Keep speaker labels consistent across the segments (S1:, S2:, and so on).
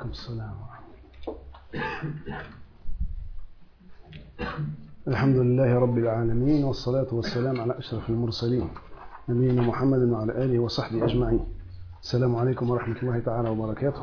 S1: وعليكم السلام. الحمد لله رب العالمين، والصلاة والسلام على أشرف المرسلين نبينا محمد وعلى آله وصحبه أجمعين. السلام عليكم ورحمة الله تعالى وبركاته.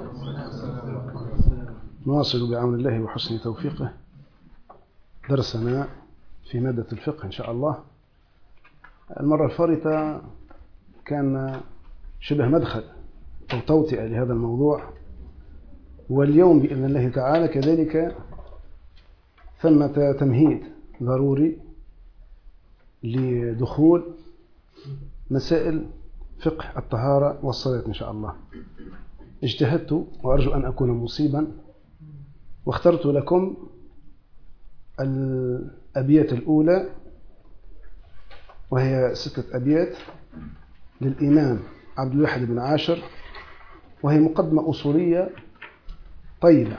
S1: نواصل بعون الله وحسن توفيقه درسنا في مادة الفقه إن شاء الله. المرة الفارطة كان شبه مدخل أو توطئة لهذا الموضوع، واليوم بإذن الله تعالى كذلك ثمة تمهيد ضروري لدخول مسائل فقه الطهارة والصلاة إن شاء الله. اجتهدت وأرجو أن أكون مصيبا، واخترت لكم الأبيات الأولى، وهي 6 أبيات للإمام عبد الواحد بن عاشر، وهي مقدمة أصولية طيبة.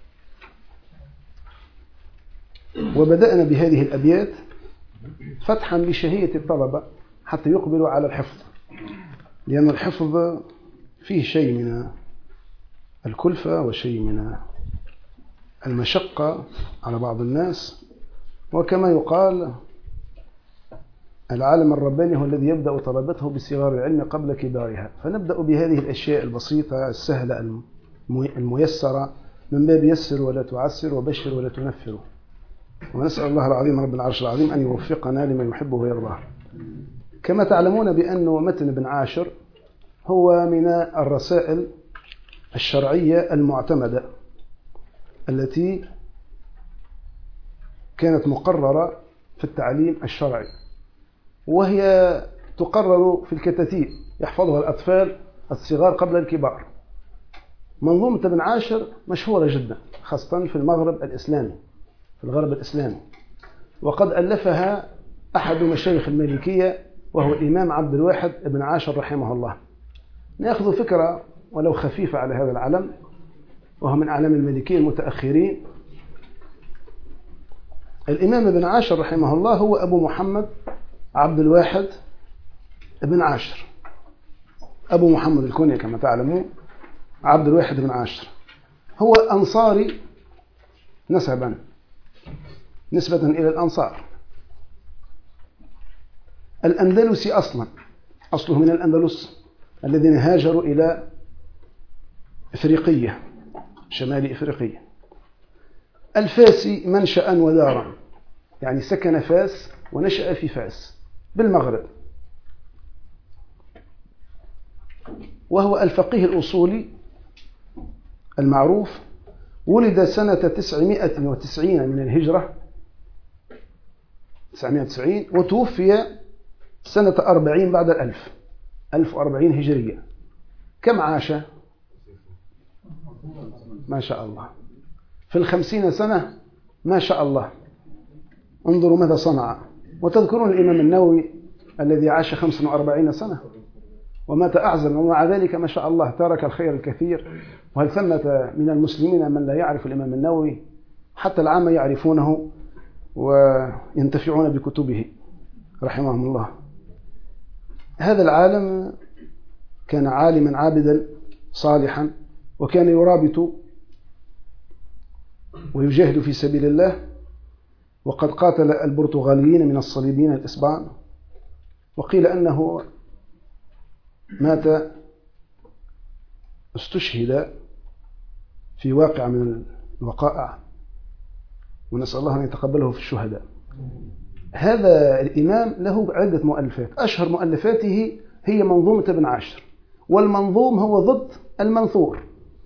S1: وبدأنا بهذه الأبيات فتحا لشهية الطلبة حتى يقبلوا على الحفظ، لأن الحفظ فيه شيء من الكلفة وشيء من المشقة على بعض الناس، وكما يقال العالم الرباني هو الذي يبدأ طلبته بصغار العلم قبل كبارها. فنبدأ بهذه الأشياء البسيطة السهلة الميسرة، من باب يسر ولا تعسر وبشر ولا تنفر. ونسأل الله العظيم رب العرش العظيم أن يوفقنا لما يحبه ويرضاه. كما تعلمون بأن متن ابن عاشر هو من الرسائل الشرعية المعتمدة التي كانت مقررة في التعليم الشرعي، وهي تقرر في الكتاتيب يحفظها الأطفال الصغار قبل الكبار. منظومة ابن عاشر مشهورة جدا خاصة في المغرب الإسلامي، في الغرب الإسلامي، وقد ألفها أحد مشايخ المالكية وهو الإمام عبد الواحد بن عاشر رحمه الله. نأخذ فكرة ولو خفيفة على هذا العلم، وهو من أعلام المالكية المتأخرين. الإمام ابن عاشر رحمه الله هو أبو محمد عبد الواحد بن عاشر، أبو محمد الكنية كما تعلمون عبد الواحد بن عاشر. هو أنصاري نسبا، نسبة إلى الأنصار، الأندلسي أصلا، أصله من الأندلس الذين هاجروا إلى إفريقية، شمال إفريقية. الفاسي منشأ ودارا، يعني سكن فاس ونشأ في فاس بالمغرب. وهو الفقيه الأصولي المعروف. ولد سنة 990 من الهجرة، 990، وتوفي سنة 40 بعد 1040 هجرية. كم عاش؟ ما شاء الله في 50 سنة، ما شاء الله. انظروا ماذا صنع. وتذكرون الإمام النووي الذي عاش 45 سنة ومات أعزل، ومع ذلك ما شاء الله ترك الخير الكثير. وهل ثمة من المسلمين من لا يعرف الإمام النووي؟ حتى العامة يعرفونه وينتفعون بكتبه رحمهم الله. هذا العالم كان عالما عابدا صالحا، وكان يرابط ويجاهد في سبيل الله، وقد قاتل البرتغاليين من الصليبيين الإسبان. وقيل أنه مات، استشهد في واقع من الوقائع، ونسأل الله أن يتقبله في الشهداء. هذا الإمام له عدة مؤلفات، أشهر مؤلفاته هي منظومة ابن عاشر. والمنظوم هو ضد المنثور.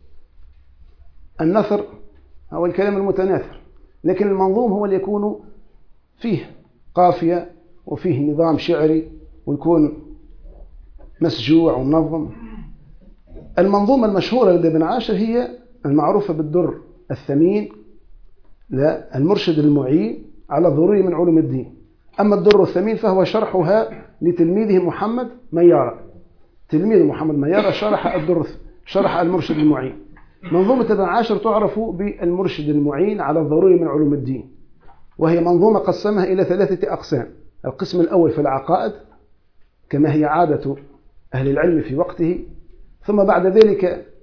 S1: النثر هو الكلام المتناثر، لكن المنظوم هو اللي يكون فيه قافية وفيه نظام شعري ويكون مسجوع ومنظم. المنظومة المشهورة لدى ابن عاشر هي المعروفة بالدر الثمين، لا المرشد المعين على ضروري من علوم الدين. أما الدر الثمين فهو شرحها لتلميذه محمد ميارة. تلميذ محمد ميارة شرح المرشد المعين. منظومة ابن عاشر تعرف بالمرشد المعين على الضروري من علوم الدين، وهي منظومة قسمها إلى 3 أقسام. القسم الأول في العقائد كما هي عادة أهل العلم في وقته، ثم بعد ذلك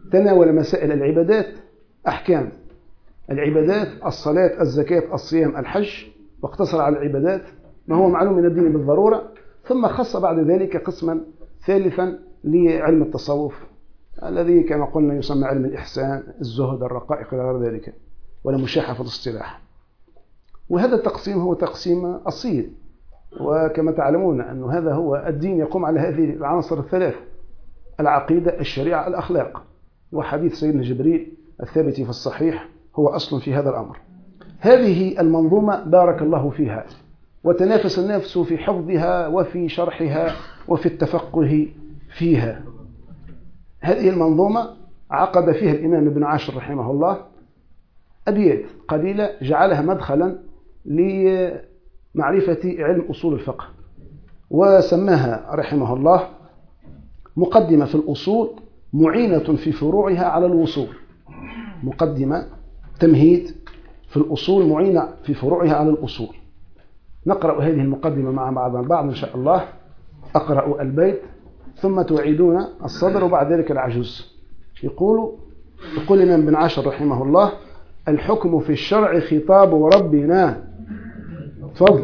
S1: تناول مسائل العبادات، أحكام العبادات، الصلاة، الزكاة، الصيام، الحج، واقتصر على العبادات ما هو معلوم من الدين بالضرورة، ثم خص بعد ذلك قسما ثالثا لعلم التصوف الذي كما قلنا يسمى علم الإحسان، الزهد، الرقائق إلى غير ذلك، ولا مشاحة في الاصطلاح. وهذا التقسيم هو تقسيم أصيل، وكما تعلمون أن هذا هو الدين يقوم على هذه العناصر الثلاث: العقيدة، الشريعة، الأخلاق. وحديث سيدنا جبريل الثابت في الصحيح هو أصل في هذا الأمر. هذه المنظومة بارك الله فيها، وتنافس الناس في حفظها وفي شرحها وفي التفقه فيها. هذه المنظومة عقد فيها الإمام ابن عاشر رحمه الله أبيات قليلة جعلها مدخلا لمعرفة علم أصول الفقه، وسماها رحمه الله مقدمة في الأصول معينة في فروعها على الوصول. مقدمة تمهيد في الأصول معينة في فروعها على الأصول. نقرأ هذه المقدمة مع بعضنا البعض إن شاء الله. أقرأ البيت ثم تعيدون الصدر وبعد ذلك العجوز. يقول الإمام ابن عاشر رحمه الله: الحكم في الشرع خطاب ربنا. تفضل.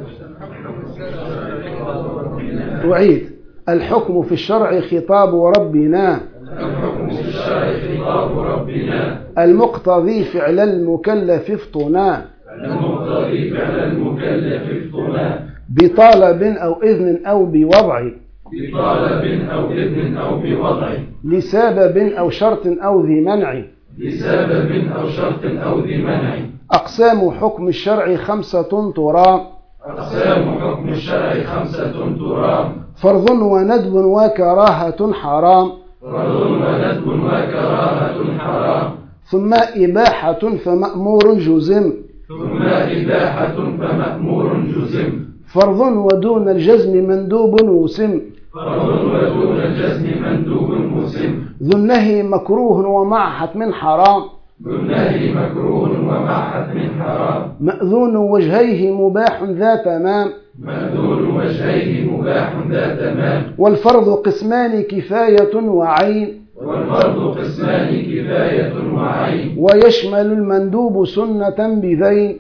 S1: أعيد: الحكم في الشرع خطاب ربنا، المقتضي فعل المكلف افطنا، بطلب أو إذن أو بوضع، لسبب أو شرط أو ذي منع، أقسام حكم الشرع خمسة ترام، فرض وندب وكراهة حرام، ثم إباحة فمأمور جزم، فرض ودون الجزم مندوب وسم، ذو النهي مكروه ومع حتم حرام، مأذون وجهيه مباح ذا تمام، والفرض قسمان كفاية وعين، ويشمل المندوب سنة بذين،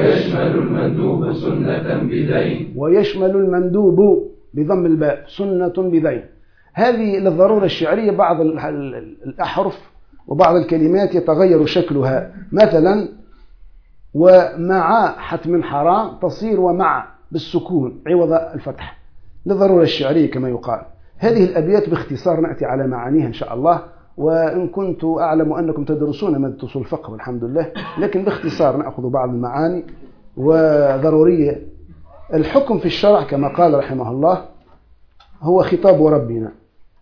S1: ويشمل المندوب بضم الباء سنة بذين. هذه للضرورة الشعرية بعض الأحرف وبعض الكلمات يتغير شكلها، مثلا ومع حتم حرام تصير ومع بالسكون عوض الفتح، للضرورة الشعرية كما يقال. هذه الأبيات باختصار نأتي على معانيها إن شاء الله، وإن كنت أعلم أنكم تدرسون مادة أصول الفقه والحمد لله، لكن باختصار نأخذ بعض المعاني وضرورية. الحكم في الشرع كما قال رحمه الله هو خطاب ربنا،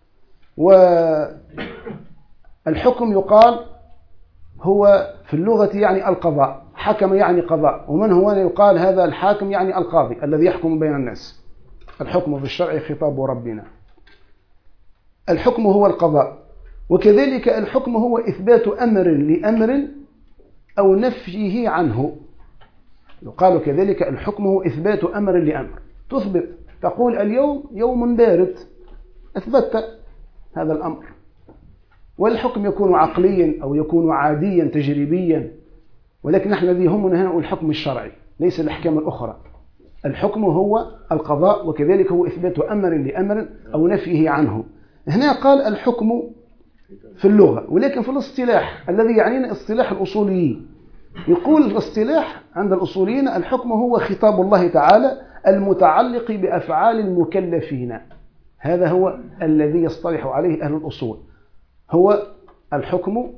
S1: والحكم يقال هو في اللغة يعني القضاء، حكم يعني قضاء، ومن هو يقال هذا الحاكم يعني القاضي الذي يحكم بين الناس. الحكم في الشرع خطاب ربنا. الحكم هو القضاء، وكذلك الحكم هو إثبات أمر لأمر أو نفيه عنه. يقال كذلك الحكم هو إثبات أمر لأمر. تثبت، تقول اليوم يوم بارد، أثبت هذا الأمر. والحكم يكون عقليا أو يكون عاديا تجريبيا، ولكن نحن الذي يهمنا هنا الحكم الشرعي ليس الأحكام الأخرى. الحكم هو القضاء، وكذلك هو إثبات أمر لأمر أو نفيه عنه. هنا قال الحكم في اللغة، ولكن في الاصطلاح الذي يعنينا اصطلاح الأصوليين، يقول الاصطلاح عند الأصوليين الحكم هو خطاب الله تعالى المتعلق بأفعال المكلفين. هذا هو الذي يصطلح عليه أهل الأصول. هو الحكم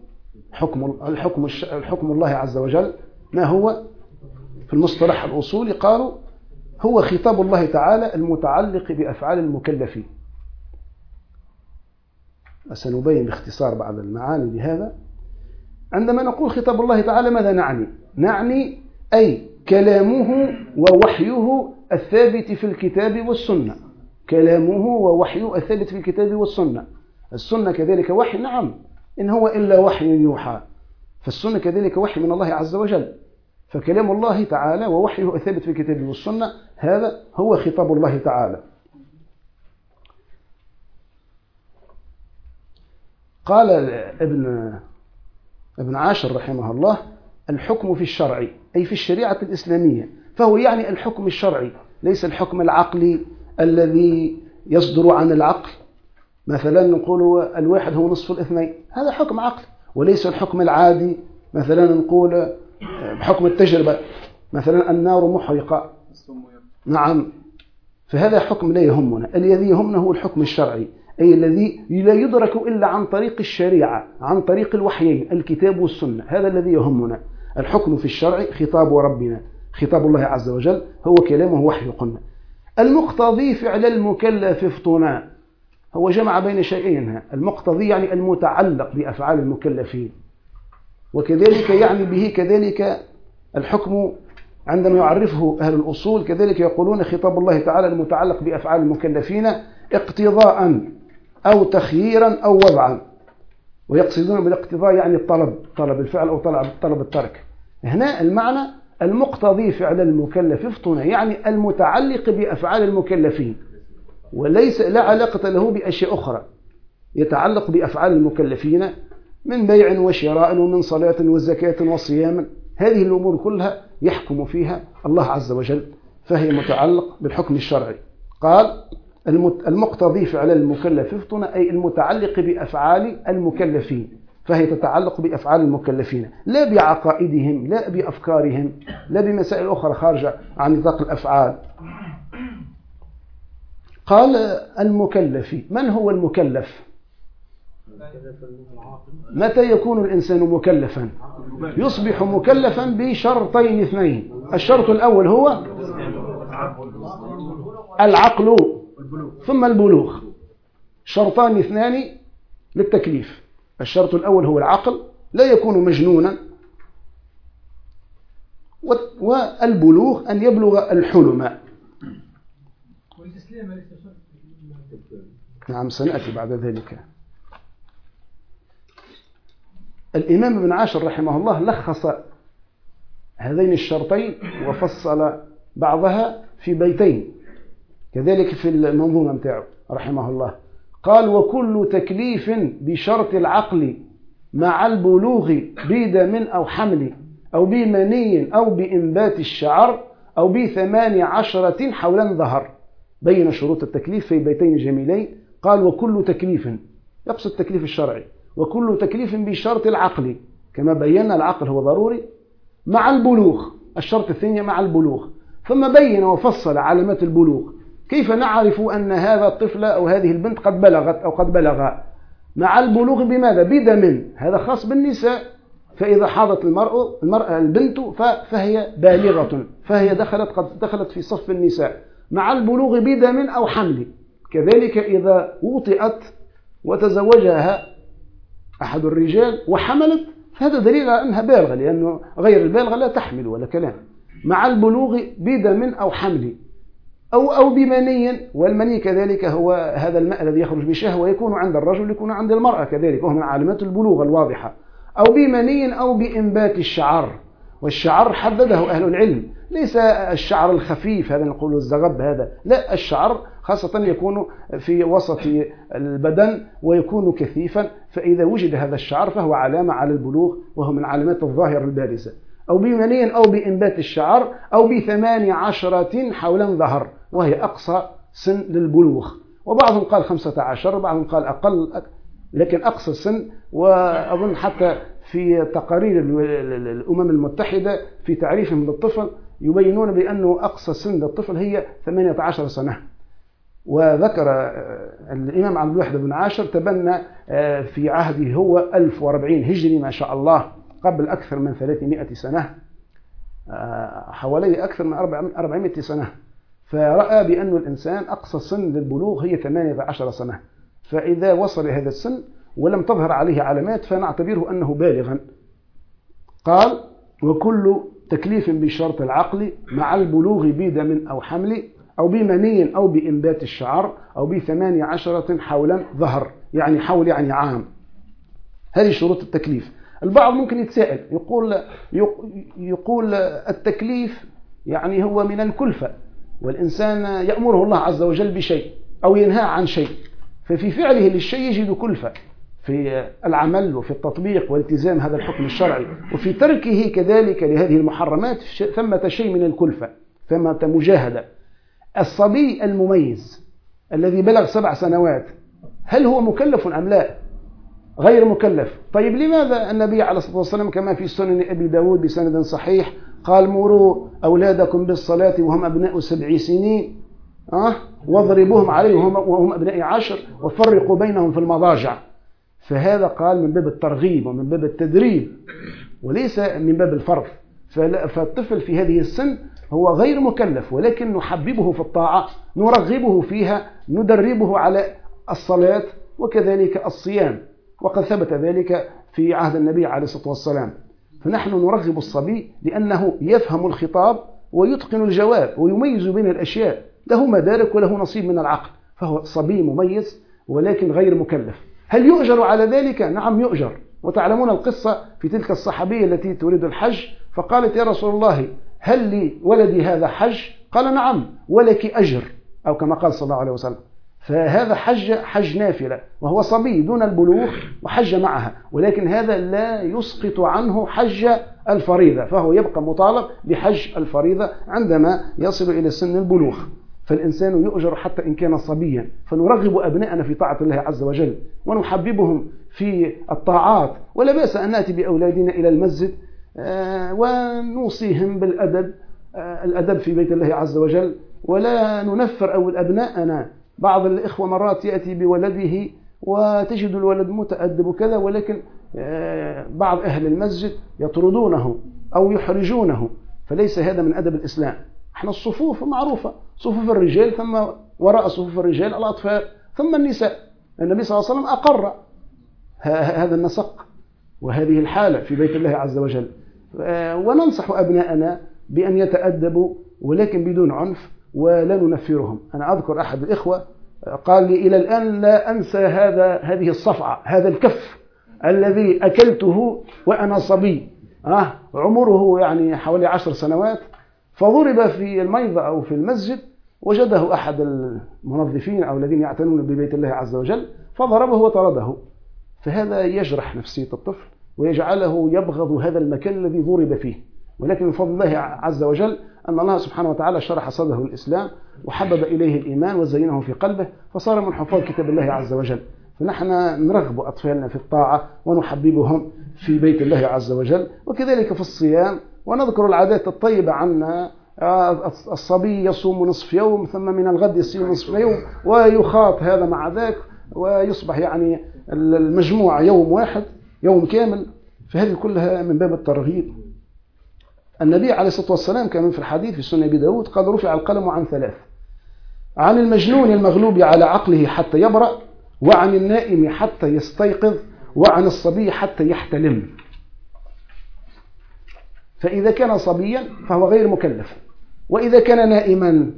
S1: الحكم الله عز وجل. ما هو في المصطلح الأصولي؟ قالوا هو خطاب الله تعالى المتعلق بأفعال المكلفين. سنبين باختصار بعض المعاني لهذا. عندما نقول خطاب الله تعالى ماذا نعني؟ نعني أي كلامه ووحيه الثابت في الكتاب والسنة. كلامه ووحيه الثابت في الكتاب والسنة. السنة كذلك وحي، نعم، إن هو إلا وحي يوحى، فالسنة كذلك وحي من الله عز وجل. فكلام الله تعالى ووحيه الثابت في الكتاب والسنة هذا هو خطاب الله تعالى. قال ابن عاشر رحمه الله: الحكم في الشرع أي في الشريعة الإسلامية، فهو يعني الحكم الشرعي، ليس الحكم العقلي الذي يصدر عن العقل. مثلا نقول الواحد هو نصف الاثنين، هذا حكم عقلي، وليس الحكم العادي. مثلا نقول بحكم التجربة، مثلا النار محرقة، نعم، فهذا حكم لا يهمنا. الذي يهمنا هو الحكم الشرعي، أي الذي لا يدرك إلا عن طريق الشريعة، عن طريق الوحيين الكتاب والسنة. هذا الذي يهمنا. الحكم في الشرع خطاب ربنا، خطاب الله عز وجل، هو كلامه وحي. قلنا المقتضي فعل المكلف افطنا، هو جمع بين شيئين. المقتضي يعني المتعلق بأفعال المكلفين، وكذلك يعني به كذلك الحكم عندما يعرفه أهل الأصول، كذلك يقولون خطاب الله تعالى المتعلق بأفعال المكلفين اقتضاء أو تخييرا أو وضعا، ويقصدون بالاقتضاء يعني الطلب، طلب الفعل أو طلب الترك. هنا المعنى المقتضي فعل المكلف افطنا، يعني المتعلق بأفعال المكلفين، وليس لا علاقة له بأشياء أخرى، يتعلق بأفعال المكلفين من بيع وشراء ومن صلاة وزكاة وصيام. هذه الأمور كلها يحكم فيها الله عز وجل، فهي متعلق بالحكم الشرعي. قال المقتضي فعل المكلف افطنا، أي المتعلق بأفعال المكلفين، فهي تتعلق بأفعال المكلفين، لا بعقائدهم، لا بأفكارهم، لا بمسائل أخرى خارجة عن نطاق الأفعال. قال المكلف، من هو المكلف؟ متى يكون الإنسان مكلفا؟ يصبح مكلفا بشرطين اثنين. الشرط الأول هو العقل ثم البلوغ، شرطان اثنان للتكليف. الشرط الأول هو العقل، لا يكون مجنونا، والبلوغ أن يبلغ الحلم. نعم، سنأتي بعد ذلك. الإمام ابن عاشر رحمه الله لخص هذين الشرطين وفصل بعضها في بيتين، كذلك في المنظومة متاعه رحمه الله. قال: وكل تكليف بشرط العقل مع البلوغ بدم أو حمل أو بمني أو بإنبات الشعر أو ب18 حولا ظهر. بين شروط التكليف في بيتين جميلين. قال: وكل تكليف، يقصد التكليف الشرعي، وكل تكليف بشرط العقل، كما بينا العقل هو ضروري، مع البلوغ، الشرط الثاني مع البلوغ. ثم بين وفصل علامات البلوغ، كيف نعرف أن هذا الطفل أو هذه البنت قد بلغت أو قد بلغ. مع البلوغ بماذا؟ بدم، هذا خاص بالنساء، فإذا حاضت المرأة البنت فهي بالغة، فهي قد دخلت في صف النساء. مع البلوغ بدم أو حمل، كذلك إذا وطئت وتزوجها أحد الرجال وحملت، فهذا دليل على أنها بالغة، لأنه غير البالغة لا تحمل ولا كلام. مع البلوغ بدم أو حمل أو بمني، والمني كذلك هو هذا الماء الذي يخرج بشهوة، يكون عند الرجل يكون عند المرأة كذلك، وهو من علامات البلوغ الواضحة. أو بمني أو بإنبات الشعر، والشعر حدده أهل العلم، ليس الشعر الخفيف هذا نقول الزغب هذا، لا، الشعر خاصة يكون في وسط البدن ويكون كثيفا، فإذا وجد هذا الشعر فهو علامة على البلوغ، وهو من علامات الظاهر البارزة. أو بمني أو بإنبات الشعر أو ب18 حولا ظهر، وهي أقصى سن للبلوغ. وبعضهم قال 15، وبعضهم قال أقل، لكن أقصى سن. وأظن حتى في تقارير الأمم المتحدة في تعريفهم للطفل يبينون بأنه أقصى سن للطفل هي 18 سنة. وذكر الإمام عبد الواحد بن عاشر تبنى في عهده هو 1040 هجري، ما شاء الله، قبل أكثر من 300 سنة، حوالي أكثر من 400 سنة. فرأى بأن الإنسان أقصى سن للبلوغ هي 18 سنة، فإذا وصل هذا السن ولم تظهر عليه علامات فنعتبره أنه بالغا. قال: وكل تكليف بشرط العقل مع البلوغ بدم أو حمل أو بمني أو بإنبات الشعر أو ب18 حولا ظهر، يعني حول يعني عام. هذه شروط التكليف. البعض ممكن يتساءل يقول التكليف يعني هو من الكلفة، والإنسان يأمره الله عز وجل بشيء أو ينهى عن شيء، ففي فعله للشيء يجد كلفة، في العمل وفي التطبيق والتزام هذا الحكم الشرعي، وفي تركه كذلك لهذه المحرمات ثمة شيء من الكلفة، ثمة مجاهدة. الصبي المميز الذي بلغ 7 سنوات هل هو مكلف أم لا؟ غير مكلف. طيب لماذا النبي عليه الصلاة والسلام كما في سنن أبي داود بسند صحيح قال مروا أولادكم بالصلاة وهم أبناء 7 سنين واضربوهم عليه وهم أبناء 10 وفرقوا بينهم في المضاجع؟ فهذا قال من باب الترغيب ومن باب التدريب وليس من باب الفرض. فالطفل في هذه السن هو غير مكلف، ولكن نحببه في الطاعة، نرغبه فيها، ندربه على الصلاة وكذلك الصيام، وقد ثبت ذلك في عهد النبي عليه الصلاة والسلام. فنحن نرغب الصبي لأنه يفهم الخطاب ويتقن الجواب ويميز بين الأشياء، له مدارك وله نصيب من العقل، فهو صبي مميز ولكن غير مكلف. هل يؤجر على ذلك؟ نعم يؤجر. وتعلمون القصة في تلك الصحابية التي تريد الحج، فقالت يا رسول الله هل لي ولدي هذا حج؟ قال نعم ولك أجر، أو كما قال صلى الله عليه وسلم. فهذا حج نافلة وهو صبي دون البلوغ وحج معها، ولكن هذا لا يسقط عنه حج الفريضة، فهو يبقى مطالب بحج الفريضة عندما يصل إلى سن البلوغ. فالإنسان يؤجر حتى إن كان صبيا. فنرغب أبنائنا في طاعة الله عز وجل ونحببهم في الطاعات، ولا بأس أن نأتي بأولادنا إلى المسجد ونوصيهم بالأدب، الأدب في بيت الله عز وجل، ولا ننفر أول أبنائنا. بعض الإخوة مرات يأتي بولده وتجد الولد متأدب وكذا، ولكن بعض أهل المسجد يطردونه أو يحرجونه، فليس هذا من أدب الإسلام. احنا الصفوف معروفة، صفوف الرجال ثم وراء صفوف الرجال الأطفال ثم النساء. النبي صلى الله عليه وسلم أقر هذا النسق وهذه الحالة في بيت الله عز وجل. وننصح أبناءنا بأن يتأدبوا ولكن بدون عنف ولا ننفرهم. أنا أذكر أحد الإخوة قال لي إلى الآن لا أنسى هذه الصفعة، هذا الكف الذي أكلته وأنا صبي، عمره يعني حوالي 10 سنوات، فضرب في الميضة أو في المسجد، وجده أحد المنظفين أو الذين يعتنون ببيت الله عز وجل فضربه وطرده. فهذا يجرح نفسية الطفل ويجعله يبغض هذا المكان الذي ضرب فيه. ولكن من فضل الله عز وجل أن الله سبحانه وتعالى شرح صدره الإسلام وحبب إليه الإيمان وزينه في قلبه، فصار من حفاظ كتاب الله عز وجل. فنحن نرغب أطفالنا في الطاعة ونحببهم في بيت الله عز وجل، وكذلك في الصيام. ونذكر العادات الطيبة عنا، الصبي يصوم نصف يوم ثم من الغد يصوم نصف يوم ويخاط هذا مع ذاك ويصبح يعني المجموعة يوم واحد، يوم كامل. فهذه كلها من باب الترغيب. النبي عليه الصلاة والسلام كان في الحديث في سنن أبي داود قد رفع القلم عن 3: عن المجنون المغلوب على عقله حتى يبرأ، وعن النائم حتى يستيقظ، وعن الصبي حتى يحتلم. فإذا كان صبيا فهو غير مكلف، وإذا كان نائما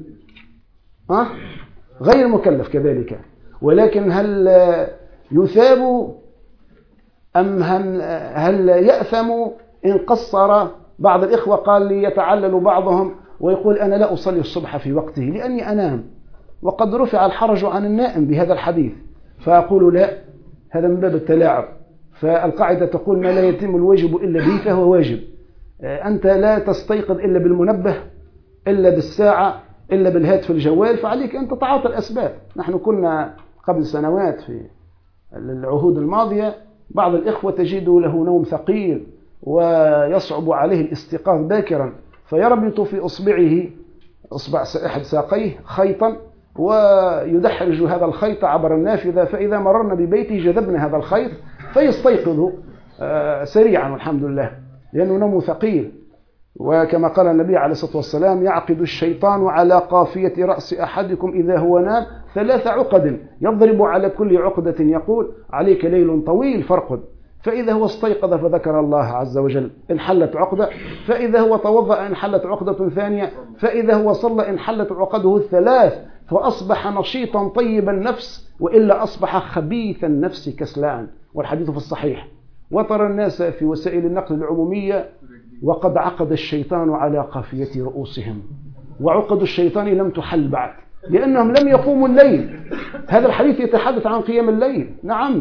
S1: غير مكلف كذلك. ولكن هل يثاب أم هل يأثم إن قصر؟ بعض الإخوة قال لي يتعلل بعضهم ويقول أنا لا أصلي الصبح في وقته لأني أنام، وقد رفع الحرج عن النائم بهذا الحديث. فأقول لا، هذا من باب التلاعب. فالقاعدة تقول ما لا يتم الواجب إلا به فهو واجب. أنت لا تستيقظ إلا بالمنبه، إلا بالساعة، إلا بالهاتف الجوال، فعليك أن تتعاطى الأسباب. نحن كنا قبل سنوات في العهود الماضية بعض الإخوة تجد له نوم ثقيل ويصعب عليه الاستيقاظ باكرا، فيربط في إصبع أحد ساقيه خيطا ويدحرج هذا الخيط عبر النافذة، فإذا مررنا ببيته جذبنا هذا الخيط فيستيقظ سريعا والحمد لله، لأنه نوم ثقيل. وكما قال النبي عليه الصلاة والسلام يعقد الشيطان على قافية رأس أحدكم إذا هو نام 3 عقد يضرب على كل عقدة يقول عليك ليل طويل فارقد. فإذا هو استيقظ فذكر الله عز وجل انحلت عقدة، فإذا هو توضأ انحلت عقدة ثانية، فإذا هو صلى انحلت عقده 3، فأصبح نشيطا طيب النفس، وإلا أصبح خبيث النفس كسلان. والحديث في الصحيح. وترى الناس في وسائل النقل العمومية وقد عقد الشيطان على قافية رؤوسهم، وعقد الشيطان لم تحل بعد لأنهم لم يقوموا الليل. هذا الحديث يتحدث عن قيام الليل. نعم،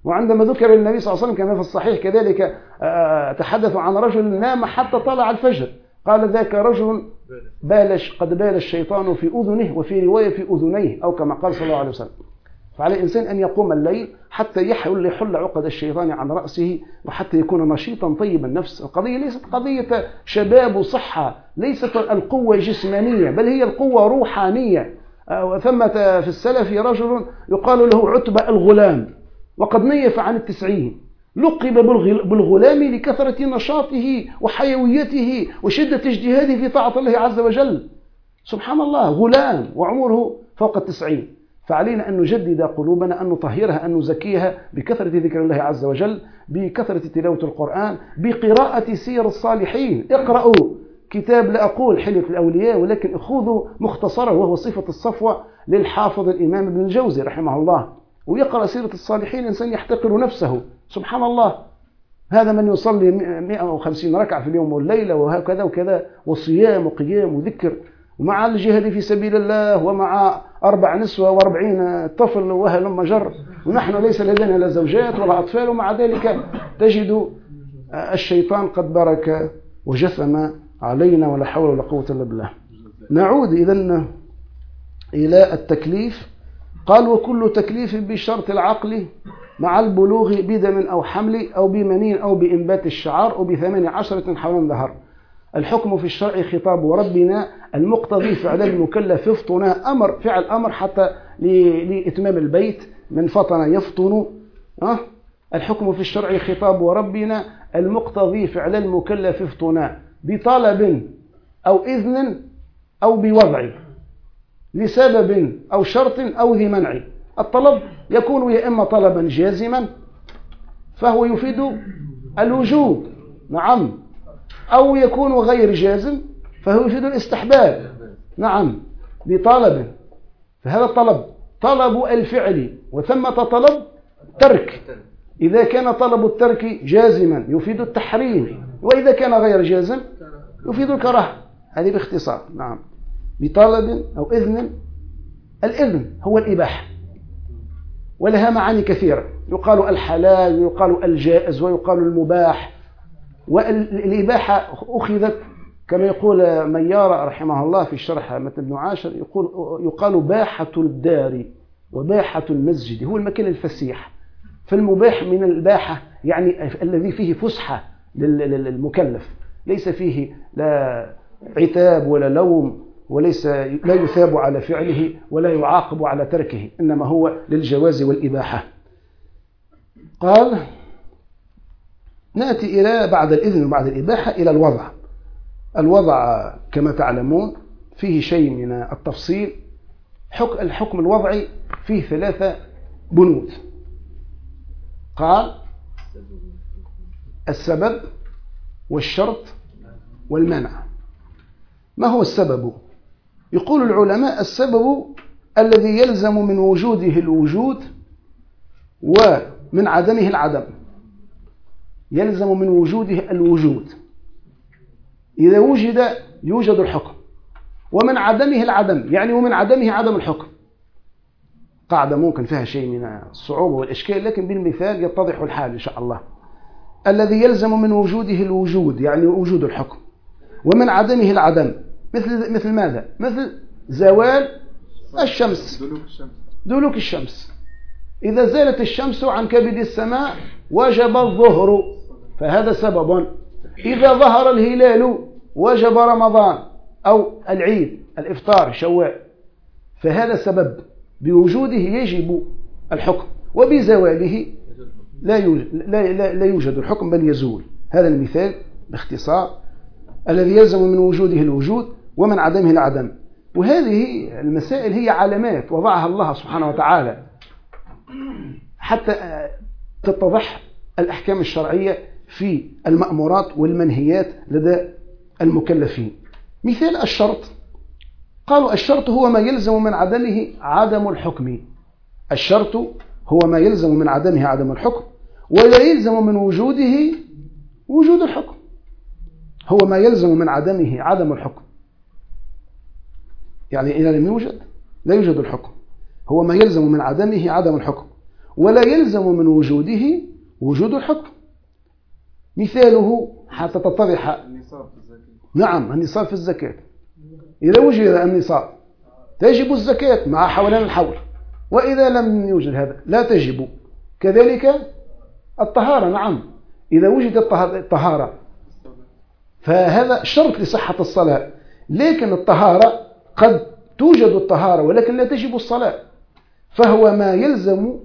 S1: وعندما ذكر النبي صلى الله عليه وسلم كما في الصحيح كذلك تحدثوا عن رجل نام حتى طلع الفجر، قال ذاك رجل قد بال الشيطان في أذنه، وفي رواية في أذنيه، أو كما قال صلى الله عليه وسلم. فعلى الإنسان أن يقوم الليل حتى يحل عقد الشيطان عن رأسه، وحتى يكون نشيطا طيب النفس. القضية ليست قضية شباب وصحة، ليست القوة جسمانية، بل هي القوة روحانية. ثمة في السلف رجل يقال له عتبة الغلام، وقد نيف عن 90، لقب بالغلام لكثرة نشاطه وحيويته وشدة اجتهاده في طاعة الله عز وجل. سبحان الله، غلام وعمره فوق 90. فعلينا أن نجدد قلوبنا، أن نطهرها، أن نزكيها بكثرة ذكر الله عز وجل، بكثرة تلاوة القرآن، بقراءة سير الصالحين. اقرأوا كتاب، لا أقول حلية الأولياء، ولكن خذوا مختصره وهو صفة الصفوة للحافظ الإمام ابن الجوزي رحمه الله، ويقرأ سيرة الصالحين. إنسان يحتقر نفسه، سبحان الله، هذا من يصلي 150 ركعة في اليوم والليلة وهكذا وكذا، وصيام وقيام وذكر، ومع الجهاد في سبيل الله، ومع 4 نسوة و40 طفل وهلم جر، ونحن ليس لدينا لا زوجات ولا أطفال، ومع ذلك تجد الشيطان قد برك وجثم علينا، ولا حول ولا قوة إلا بالله. نعود إذن إلى التكليف. قال: وكل تكليف بشرط العقل مع البلوغ بدم أو حمل أو بمنين أو بإنبات الشعر أو ب18 حول ظهر. الحكم في الشرع خطاب ربنا المقتضي فعل المكلف يفطن، أمر فعل أمر حتى لإتمام البيت، من فطن يفطن. الحكم في الشرع خطاب ربنا المقتضي فعل المكلف يفطن بطلب أو إذن أو بوضع، لسبب أو شرط أو ذي منع. الطلب يكون يا إما طلبا جازما فهو يفيد الوجوب، نعم، أو يكون غير جازم فهو يفيد الاستحباب، نعم، بطلب. فهذا الطلب طلب الفعل، وثمة طلب ترك. إذا كان طلب الترك جازما يفيد التحريم، وإذا كان غير جازم يفيد الكراهة. هذه باختصار، نعم، بطلب أو إذن. الإذن هو الإباحة، ولها معاني كثيرة، يقال الحلال ويقال الجائز ويقال المباح. والإباحة أخذت كما يقول ميارة رحمه الله في شرح متن ابن عاشر، يقال باحة الدار وباحة المسجد، هو المكان الفسيح. فالمباح من الباحة يعني الذي فيه فسحة للمكلف، ليس فيه لا عتاب ولا لوم، وليس لا يثاب على فعله ولا يعاقب على تركه، إنما هو للجواز والإباحة. قال: نأتي إلى بعد الإذن وبعد الإباحة إلى الوضع. الوضع كما تعلمون فيه شيء من التفصيل. الحكم الوضعي فيه 3 بنود. قال: السبب والشرط والمنع. ما هو السبب؟ يقول العلماء: السبب الذي يلزم من وجوده الوجود ومن عدمه العدم. يلزم من وجوده الوجود، إذا وجد يوجد الحكم، ومن عدمه العدم، يعني ومن عدمه عدم الحكم. قاعدة ممكن فيها شيء من الصعوبة والإشكال، لكن بالمثال يتضح الحال إن شاء الله. الذي يلزم من وجوده الوجود يعني وجود الحكم، ومن عدمه العدم، مثل ماذا؟ مثل زوال الشمس، دلوك الشمس. إذا زالت الشمس عن كبد السماء وجب الظهر، فهذا سبب. إذا ظهر الهلال وجب رمضان أو العيد، الإفطار، شوال، فهذا سبب. بوجوده يجب الحكم، وبزواله لا يوجد الحكم بل يزول. هذا المثال باختصار. الذي يلزم من وجوده الوجود ومن عدمه العدم. وهذه المسائل هي علامات وضعها الله سبحانه وتعالى حتى تتضح الأحكام الشرعية في المأمورات والمنهيات لدى المكلفين. مثال الشرط، قالوا: الشرط هو ما يلزم من عدمه عدم الحكم. الشرط هو ما يلزم من عدمه عدم الحكم، ولا يلزم من وجوده وجود الحكم. هو ما يلزم من عدمه عدم الحكم، يعني إذا لم يوجد لا يوجد الحكم. هو ما يلزم من عدمه عدم الحكم، ولا يلزم من وجوده وجود الحكم. مثاله حتى تتضح. نعم، النصاب في الزكاة، إذا وجد النصاب تجب الزكاة مع حولان الحول، وإذا لم يوجد هذا لا تجب. كذلك الطهارة، نعم، إذا وجدت الطهارة فهذا شرط لصحة الصلاة. لكن الطهارة قد توجد الطهارة ولكن لا تجب الصلاة، فهو ما يلزم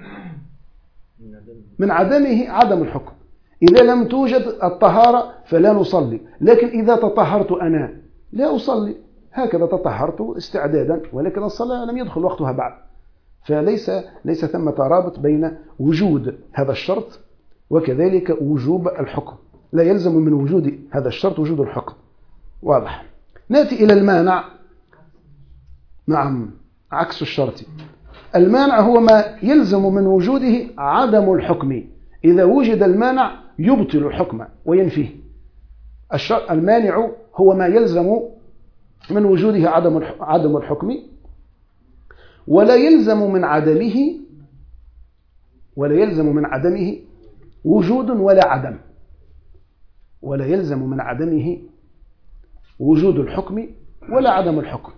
S1: من عدمه عدم الحكم. إذا لم توجد الطهارة فلا نصلي، لكن إذا تطهرت أنا لا أصلي، هكذا تطهرت استعدادا ولكن الصلاة لم يدخل وقتها بعد. فليس ثمة رابط بين وجود هذا الشرط وكذلك وجوب الحكم، لا يلزم من وجود هذا الشرط وجود الحكم. واضح. نأتي إلى المانع. نعم، عكس الشرط. المانع هو ما يلزم من وجوده عدم الحكم، إذا وجد المانع يبطل الحكم وينفيه. المانع هو ما يلزم من وجوده عدم الحكم، ولا يلزم من عدمه وجود ولا عدم، ولا يلزم من عدمه وجود الحكم ولا عدم الحكم.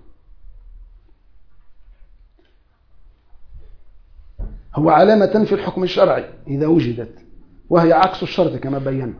S1: هو علامة في الحكم الشرعي إذا وجدت، وهي عكس الشرط كما بينا.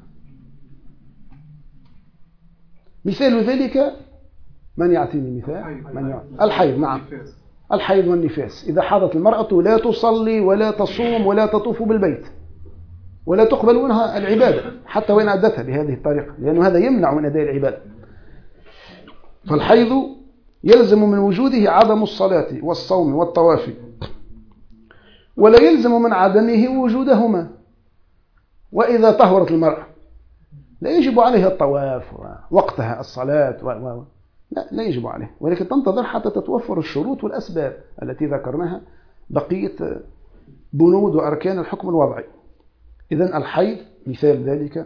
S1: مثال ذلك، من يعطيني مثال؟ الحيض. نعم، الحيض والنفاس. إذا حاضت المرأة لا تصلي ولا تصوم ولا تطوف بالبيت ولا تقبل منها العبادة حتى وإن أدتها بهذه الطريقة، لأن هذا يمنع من أداء العبادة. فالحيض يلزم من وجوده عدم الصلاة والصوم والطواف، ولا يلزم من عدمه وجودهما. وإذا طهرت المرأة لا يجب عليها الطواف ووقتها الصلاة لا يجب عليه، ولكن تنتظر حتى تتوفر الشروط والأسباب التي ذكرناها، بقية بنود وأركان الحكم الوضعي. إذن الحيض مثال ذلك.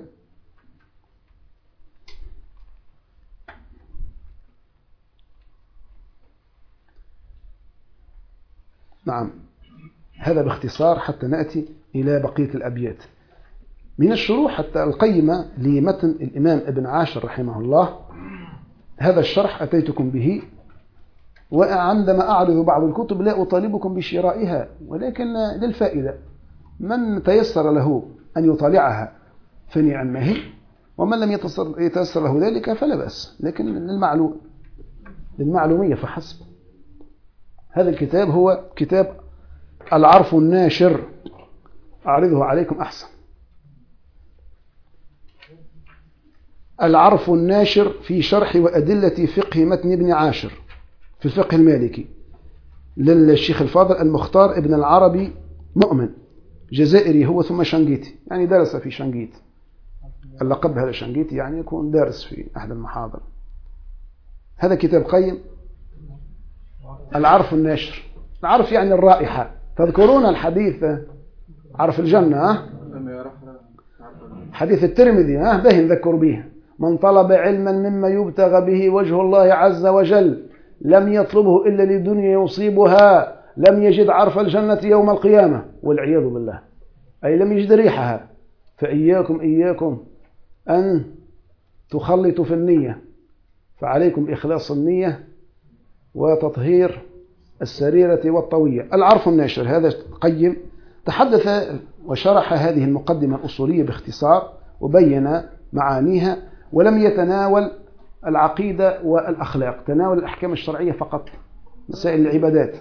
S1: نعم، هذا باختصار حتى نأتي إلى بقية الأبيات. من الشروح حتى القيمة لمتن الإمام ابن عاشر رحمه الله، هذا الشرح أتيتكم به، وعندما أعرض بعض الكتب لا أطالبكم بشرائها، ولكن للفائدة. من تيسر له أن يطالعها فنعم ما هي، ومن لم يتيسر له ذلك فلا بأس، لكن للمعلومية فحسب. هذا الكتاب هو كتاب العرف الناشر، أعرضه عليكم أحسن. العرف الناشر في شرح وأدلة فقه متن ابن عاشر في الفقه المالكي للشيخ الفاضل المختار ابن العربي مؤمن، جزائري هو ثم شنقيطي، يعني درس في شنقيط، اللقب هذا شنقيطي يعني يكون دارس في أحد المحاضر. هذا كتاب قيم، العرف الناشر. العرف يعني الرائحة. تذكرون الحديث عرف الجنة، حديث الترمذي، به نذكر به: من طلب علما مما يبتغى به وجه الله عز وجل لم يطلبه إلا لدنيا يصيبها لم يجد عرف الجنة يوم القيامة، والعياذ بالله، أي لم يجد ريحها. فإياكم أن تخلطوا في النية، فعليكم بإخلاص النية وتطهير السريرة والطوية. العرف الناشر هذا قيم تحدث وشرح هذه المقدمة الأصولية باختصار وبين معانيها، ولم يتناول العقيدة والأخلاق، تناول الأحكام الشرعية فقط، مسائل العبادات.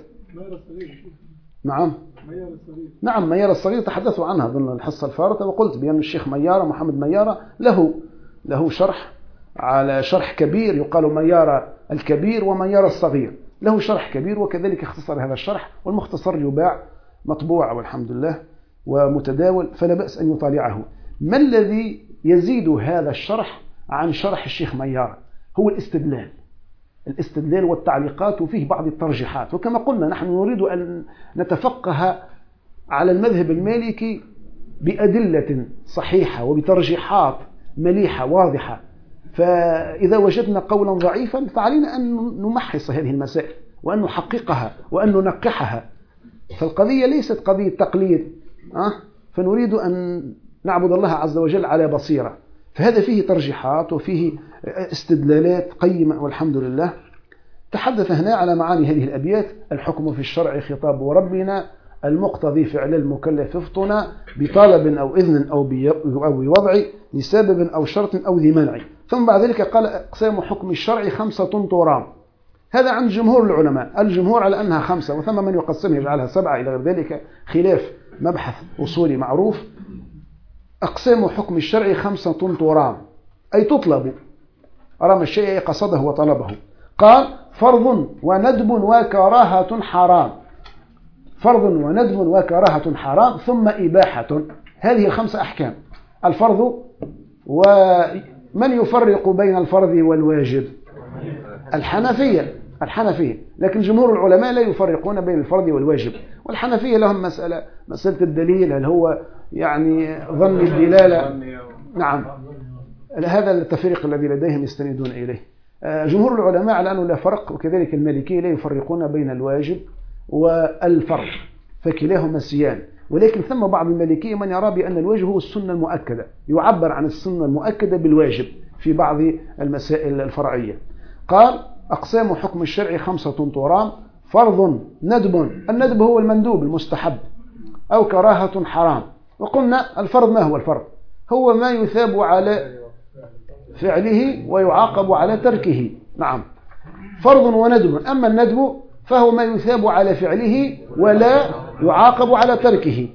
S1: نعم، ميار الصغير تحدثوا عنها ضمن الحصة الفارطة، وقلت بأن الشيخ ميارة محمد ميارة له شرح على شرح كبير، يقال ميارة الكبير وميارة الصغير، له شرح كبير، وكذلك اختصر هذا الشرح، والمختصر يباع مطبوع والحمد لله ومتداول، فلا بأس أن يطالعه. ما الذي يزيد هذا الشرح عن شرح الشيخ ميارة؟ هو الاستدلال والتعليقات، وفيه بعض الترجيحات. وكما قلنا نحن نريد أن نتفقه على المذهب المالكي بأدلة صحيحة وبترجيحات مليحة واضحة، فإذا وجدنا قولا ضعيفا فعلينا أن نمحص هذه المسائل وأن نحققها وأن ننقحها. فالقضية ليست قضية تقليد فنريد أن نعبد الله عز وجل على بصيرة، فهذا فيه ترجيحات وفيه استدلالات قيمة والحمد لله. تحدث هنا على معاني هذه الأبيات: الحكم في الشرع خطاب ربنا، المقتضي فعل المكلف فطنا، بطلب أو إذن أو بوضع، لسبب أو شرط أو ذي منع. ثم بعد ذلك قال: أقسام حكم الشرع 5 ترام. هذا عند جمهور العلماء، الجمهور على أنها 5، وثم من يقسمها يجعلها 7 إلى غير ذلك، خلاف مبحث أصولي معروف. أقسام حكم الشرع 5 ترام، أي تطلب، رمى الشيء أي قصده وطلبه. قال: فرض وندب وكراهة حرام، فرض وندب وكراهة حرام، ثم إباحة. هذه 5 أحكام. الفرض، ومن يفرق بين الفرض والواجب؟ الحنفية، لكن جمهور العلماء لا يفرقون بين الفرض والواجب. والحنفية لهم مسألة الدليل، هل هو يعني ظن الدلالة؟ نعم، هذا التفريق الذي لديهم يستندون إليه. جمهور العلماء على أنه لا فرق، وكذلك المالكية لا يفرقون بين الواجب والفرض، فكلاهما سيان. ولكن ثم بعض المالكية من يرى بأن الواجب هو السنة المؤكدة، يعبر عن السنة المؤكدة بالواجب في بعض المسائل الفرعية. قال: أقسام حكم الشرع 5 ترام: فرض، ندب، الندب هو المندوب المستحب، أو كراهة حرام. وقلنا الفرض، ما هو الفرض؟ هو ما يثاب على فعله ويعاقب على تركه. نعم، فرض وندب. أما الندب فهو ما يثاب على فعله ولا يعاقب على تركه.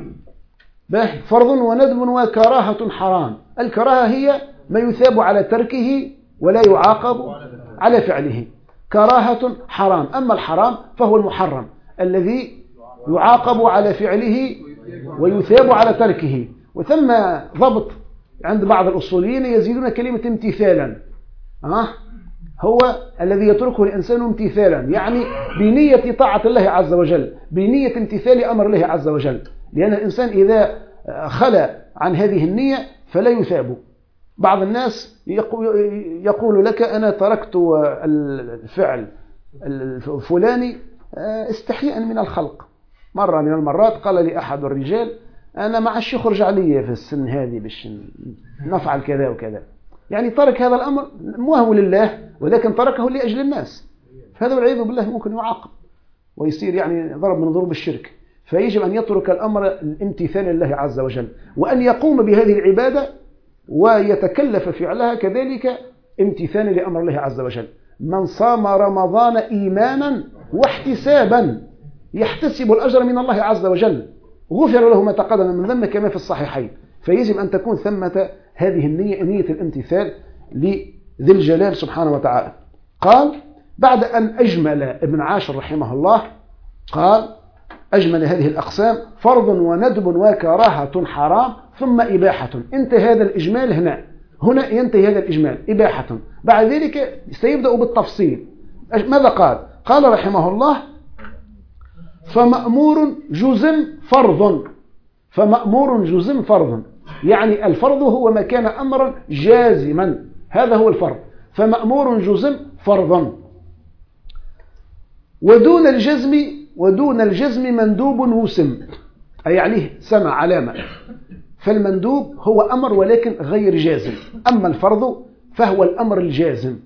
S1: فرض وندب وكراهة حرام. الكراهة هي ما يثاب على تركه ولا يعاقب على فعله، كراهة حرام. أما الحرام فهو المحرم الذي يعاقب على فعله ويثاب على تركه. وثم ضبط عند بعض الأصوليين يزيدون كلمة امتثالا، هو الذي يتركه الإنسان امتثالا، يعني بنية طاعة الله عز وجل، بنية امتثال أمر الله عز وجل. لأن الإنسان إذا خلى عن هذه النية فلا يثاب. بعض الناس يقول لك: أنا تركت الفعل الفلاني استحياء من الخلق. مرة من المرات قال لي أحد الرجال: أنا ما عادش يخرج علي في السن هذه باش نفعل كذا وكذا. يعني ترك هذا الأمر موهو لله، ولكن تركه لأجل الناس. فهذا والعياذ بالله ممكن يعاقب ويصير يعني ضرب من ضروب الشرك. فيجب أن يترك الأمر الامتثال لله عز وجل، وأن يقوم بهذه العبادة ويتكلف فعلها كذلك امتثالا لأمر الله عز وجل. من صام رمضان إيمانا واحتسابا يحتسب الأجر من الله عز وجل، غفر له ما تقدم من ذنبه كما في الصحيحين. فيجب أن تكون ثمة هذه النية، نية الامتثال لذي الجلال سبحانه وتعالى. قال: بعد أن أجمل ابن عاشر رحمه الله، قال: أجمل هذه الأقسام: فرض وندب وكراهة حرام، ثم إباحة. انتهى هذا الإجمال هنا ينتهي هذا الإجمال، إباحة. بعد ذلك سيبدأ بالتفصيل. ماذا قال؟ قال رحمه الله: فمأمور جزم فرض. فمأمور جزم فرض، يعني الفرض هو ما كان أمرا جازما، هذا هو الفرض. فمأمور جزم فرضا. ودون الجزم مندوب وسم، أي عليه سمع علامة. فالمندوب هو أمر ولكن غير جازم، أما الفرض فهو الأمر الجازم.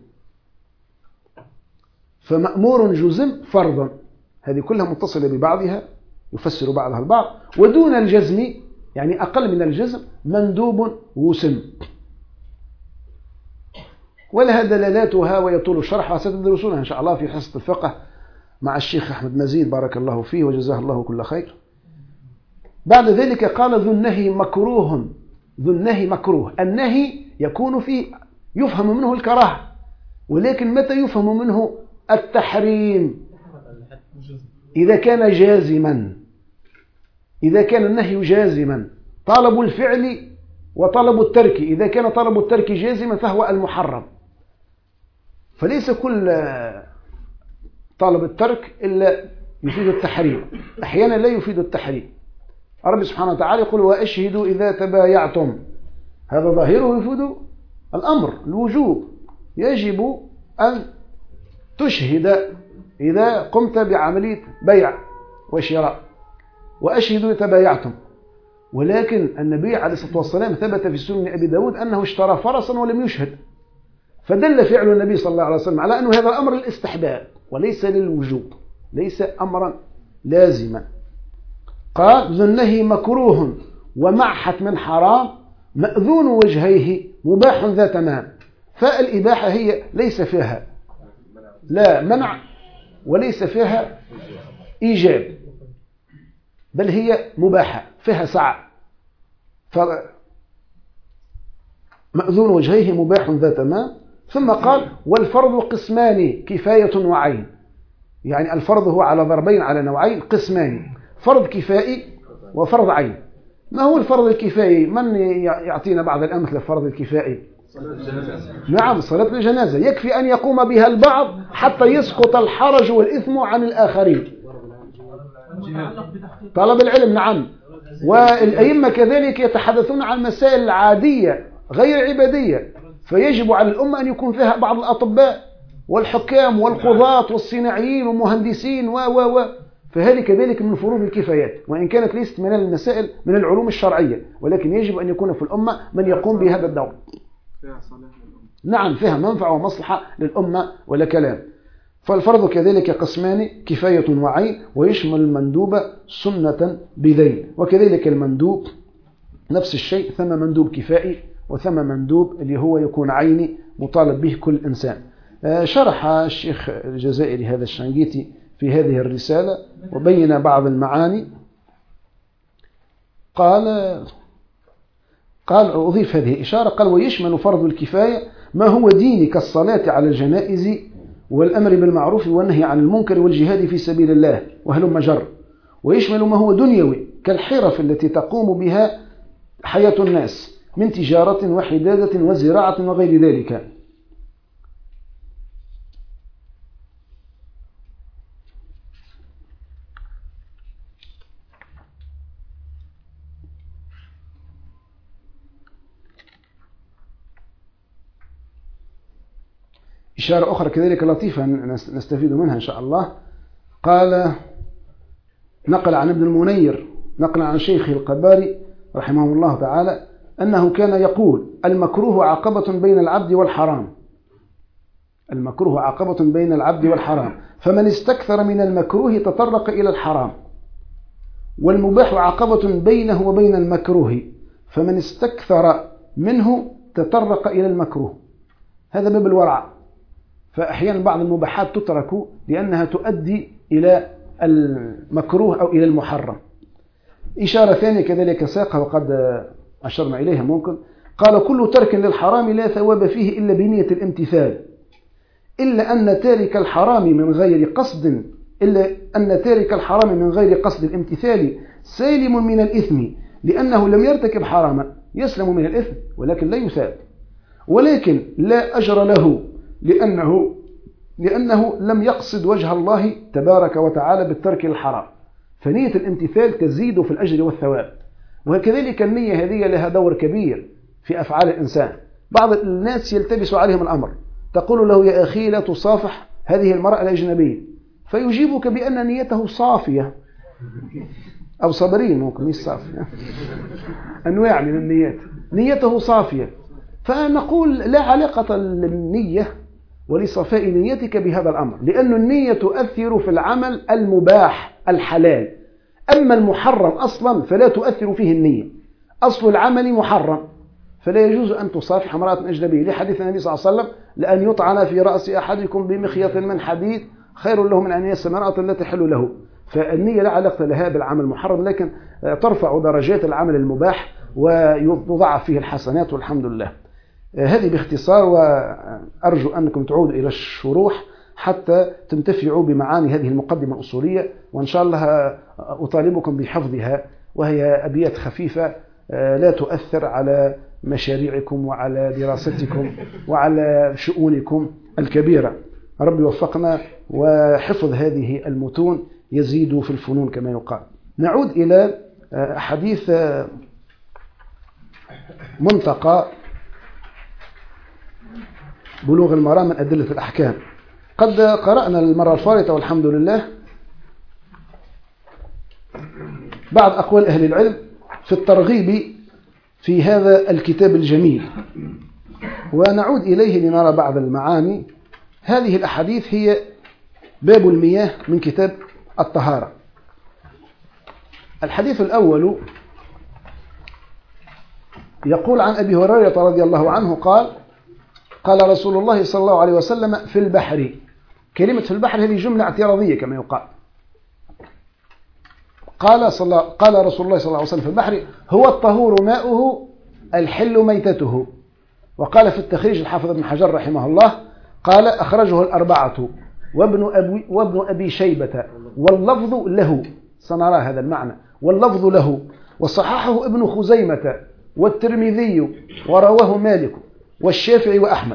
S1: فمأمور جزم فرضا، هذه كلها متصلة ببعضها، يفسر بعضها البعض. ودون الجزم يعني أقل من الجزم مندوب وسم، ولها دلالاتها ويطول شرحها، ستدرسونها إن شاء الله في حصة الفقه مع الشيخ أحمد مزيد بارك الله فيه وجزاه الله كل خير. بعد ذلك قال: ذو النهي مكروه. ذو النهي مكروه، النهي يكون فيه يفهم منه الكراهة، ولكن متى يفهم منه التحريم؟ إذا كان جازما، إذا كان النهي جازما. طلب الفعل وطلب الترك، إذا كان طلب الترك جازما فهو المحرم. فليس كل طلب الترك إلا يفيد التحريم، أحيانا لا يفيد التحريم. رب سبحانه وتعالى يقول: وأشهدوا إذا تبايعتم. هذا ظاهره يفيد الأمر الوجوب، يجب أن تشهد إذا قمت بعملية بيع. وشراء، وأشهدوا تبايعتم. ولكن النبي عليه الصلاة والسلام ثبت في سنن أبي داود أنه اشترى فرسا ولم يشهد، فدل فعل النبي صلى الله عليه وسلم على أنه هذا الأمر للاستحباب وليس للوجوب، ليس أمرا لازما. قال ذو النهي مكروه ومعحت من حرام مأذون وجهيه مباح ذا تمام. فالإباحة هي ليس فيها لا منع وليس فيها إيجاب، بل هي مباحة فيها سعة. مأذون وجهيه مباح ذا تمام. ثم قال والفرض قسمان كفاية وعين، يعني الفرض هو على ضربين، على نوعين قسمان، فرض كفائي وفرض عين. ما هو الفرض الكفائي؟ من يعطينا بعض الأمثلة الفرض الكفائي؟ نعم، صلاة الجنازة يكفي أن يقوم بها البعض حتى يسقط الحرج والإثم عن الآخرين. طلب العلم، نعم. والأئمة كذلك يتحدثون عن مسائل العادية غير عبادية، فيجب على الأمة أن يكون فيها بعض الأطباء والحكام والقضاة والصناعيين والمهندسين فهذه كذلك من فروض الكفايات، وإن كانت ليست من المسائل من العلوم الشرعية، ولكن يجب أن يكون في الأمة من يقوم بهذا الدور. نعم، فيها منفعة ومصلحة للأمة ولا كلام. فالفرض كذلك قسمان كفاية وعين، ويشمل المندوب سنة بذيل، وكذلك المندوب نفس الشيء، ثم مندوب كفائي وثم مندوب اللي هو يكون عيني مطالب به كل إنسان. شرح الشيخ الجزائري هذا الشنقيطي في هذه الرسالة وبين بعض المعاني. قال أضيف هذه إشارة، قال ويشمل فرض الكفاية ما هو ديني كالصلاة على الجنائز والأمر بالمعروف والنهي عن المنكر والجهاد في سبيل الله وهلم جر. ويشمل ما هو دنيوي كالحرف التي تقوم بها حياة الناس من تجارة وحدادة وزراعة وغير ذلك. إشارة أخرى كذلك لطيفة نستفيد منها إن شاء الله. قال نقل عن ابن المنير نقل عن شيخه القباري رحمه الله تعالى أنه كان يقول المكروه عقبة بين العبد والحرام، المكروه عقبة بين العبد والحرام، فمن استكثر من المكروه تطرق إلى الحرام، والمباح عقبة بينه وبين المكروه، فمن استكثر منه تطرق إلى المكروه. هذا باب الورع. فأحيانا بعض المباحات تترك لأنها تؤدي إلى المكروه أو إلى المحرم. إشارة ثانية كذلك ساقها وقد أشرنا إليها ممكن. قال كل ترك للحرام لا ثواب فيه إلا بنية الامتثال، إلا أن تارك الحرام من غير قصد الامتثال سالم من الإثم، لأنه لم يرتكب حراما يسلم من الإثم ولكن لا يثاب، ولكن لا أجر له لأنه لم يقصد وجه الله تبارك وتعالى بالترك الحرام، فنية الامتثال تزيد في الأجر والثواب. وكذلك النية هذه لها دور كبير في أفعال الإنسان. بعض الناس يلتبس عليهم الأمر، تقول له يا أخي لا تصافح هذه المرأة الأجنبية، فيجيبك بأن نيته صافية أو صبرين، ممكن مش صافية، أنواع من النيات، نيته صافية. فنقول لا علاقة للنية ولصفاء نيتك بهذا الأمر، لأن النية تؤثر في العمل المباح الحلال، أما المحرم أصلا فلا تؤثر فيه النية، أصل العمل محرم، فلا يجوز أن تصافح امرأة أجنبية، لحديث النبي صلى الله عليه وسلم لأن يطعن في رأس أحدكم بمخيط من حديد خير له من أن يسمع امرأة لا تحل له. فالنية لا علاقة لها بالعمل المحرم، لكن ترفع درجات العمل المباح ويضاعف فيه الحسنات والحمد لله. هذه باختصار، وأرجو أنكم تعودوا إلى الشروح حتى تنتفعوا بمعاني هذه المقدمة الأصولية، وإن شاء الله أطالبكم بحفظها، وهي أبيات خفيفة لا تؤثر على مشاريعكم وعلى دراستكم وعلى شؤونكم الكبيرة. رب يوفقنا، وحفظ هذه المتون يزيد في الفنون كما يقال. نعود إلى حديث منطقة بلوغ المرام من أدلة الأحكام. قد قرأنا المرة الفارطة والحمد لله بعض أقوال أهل العلم في الترغيب في هذا الكتاب الجميل، ونعود إليه لنرى بعض المعاني. هذه الأحاديث هي باب المياه من كتاب الطهارة. الحديث الأول يقول عن أبي هريرة رضي الله عنه قال: قال رسول الله صلى الله عليه وسلم في البحر. كلمة في البحر هذه جملة اعتراضية كما يقال. قال رسول الله صلى الله عليه وسلم في البحر: هو الطهور ماؤه الحل ميتته. وقال في التخريج الحافظ ابن حجر رحمه الله قال: أخرجه الأربعة وابن أبي شيبة واللفظ له. سنرى هذا المعنى. واللفظ له، وصححه ابن خزيمة والترمذي ورواه مالك والشافعي وأحمد.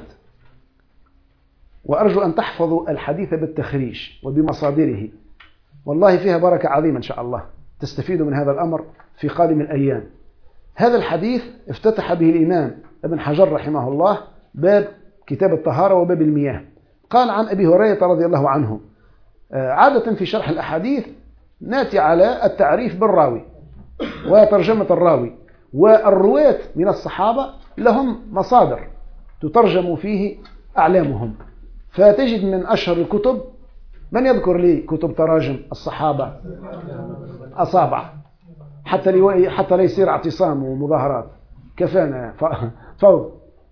S1: وأرجو أن تحفظوا الحديث بالتخريج وبمصادره، والله فيها بركة عظيمة إن شاء الله، تستفيدوا من هذا الأمر في قادم الأيام. هذا الحديث افتتح به الإمام ابن حجر رحمه الله باب كتاب الطهارة وباب المياه. قال عن أبي هريرة رضي الله عنه. عادة في شرح الأحاديث ناتي على التعريف بالراوي وترجمة الراوي، والرواة من الصحابة لهم مصادر تترجم فيه أعلامهم، فتجد من أشهر الكتب، من يذكر لي كتب تراجم الصحابة؟ أصابع، حتى لا يصير اعتصام ومظاهرات. كفانا فوض.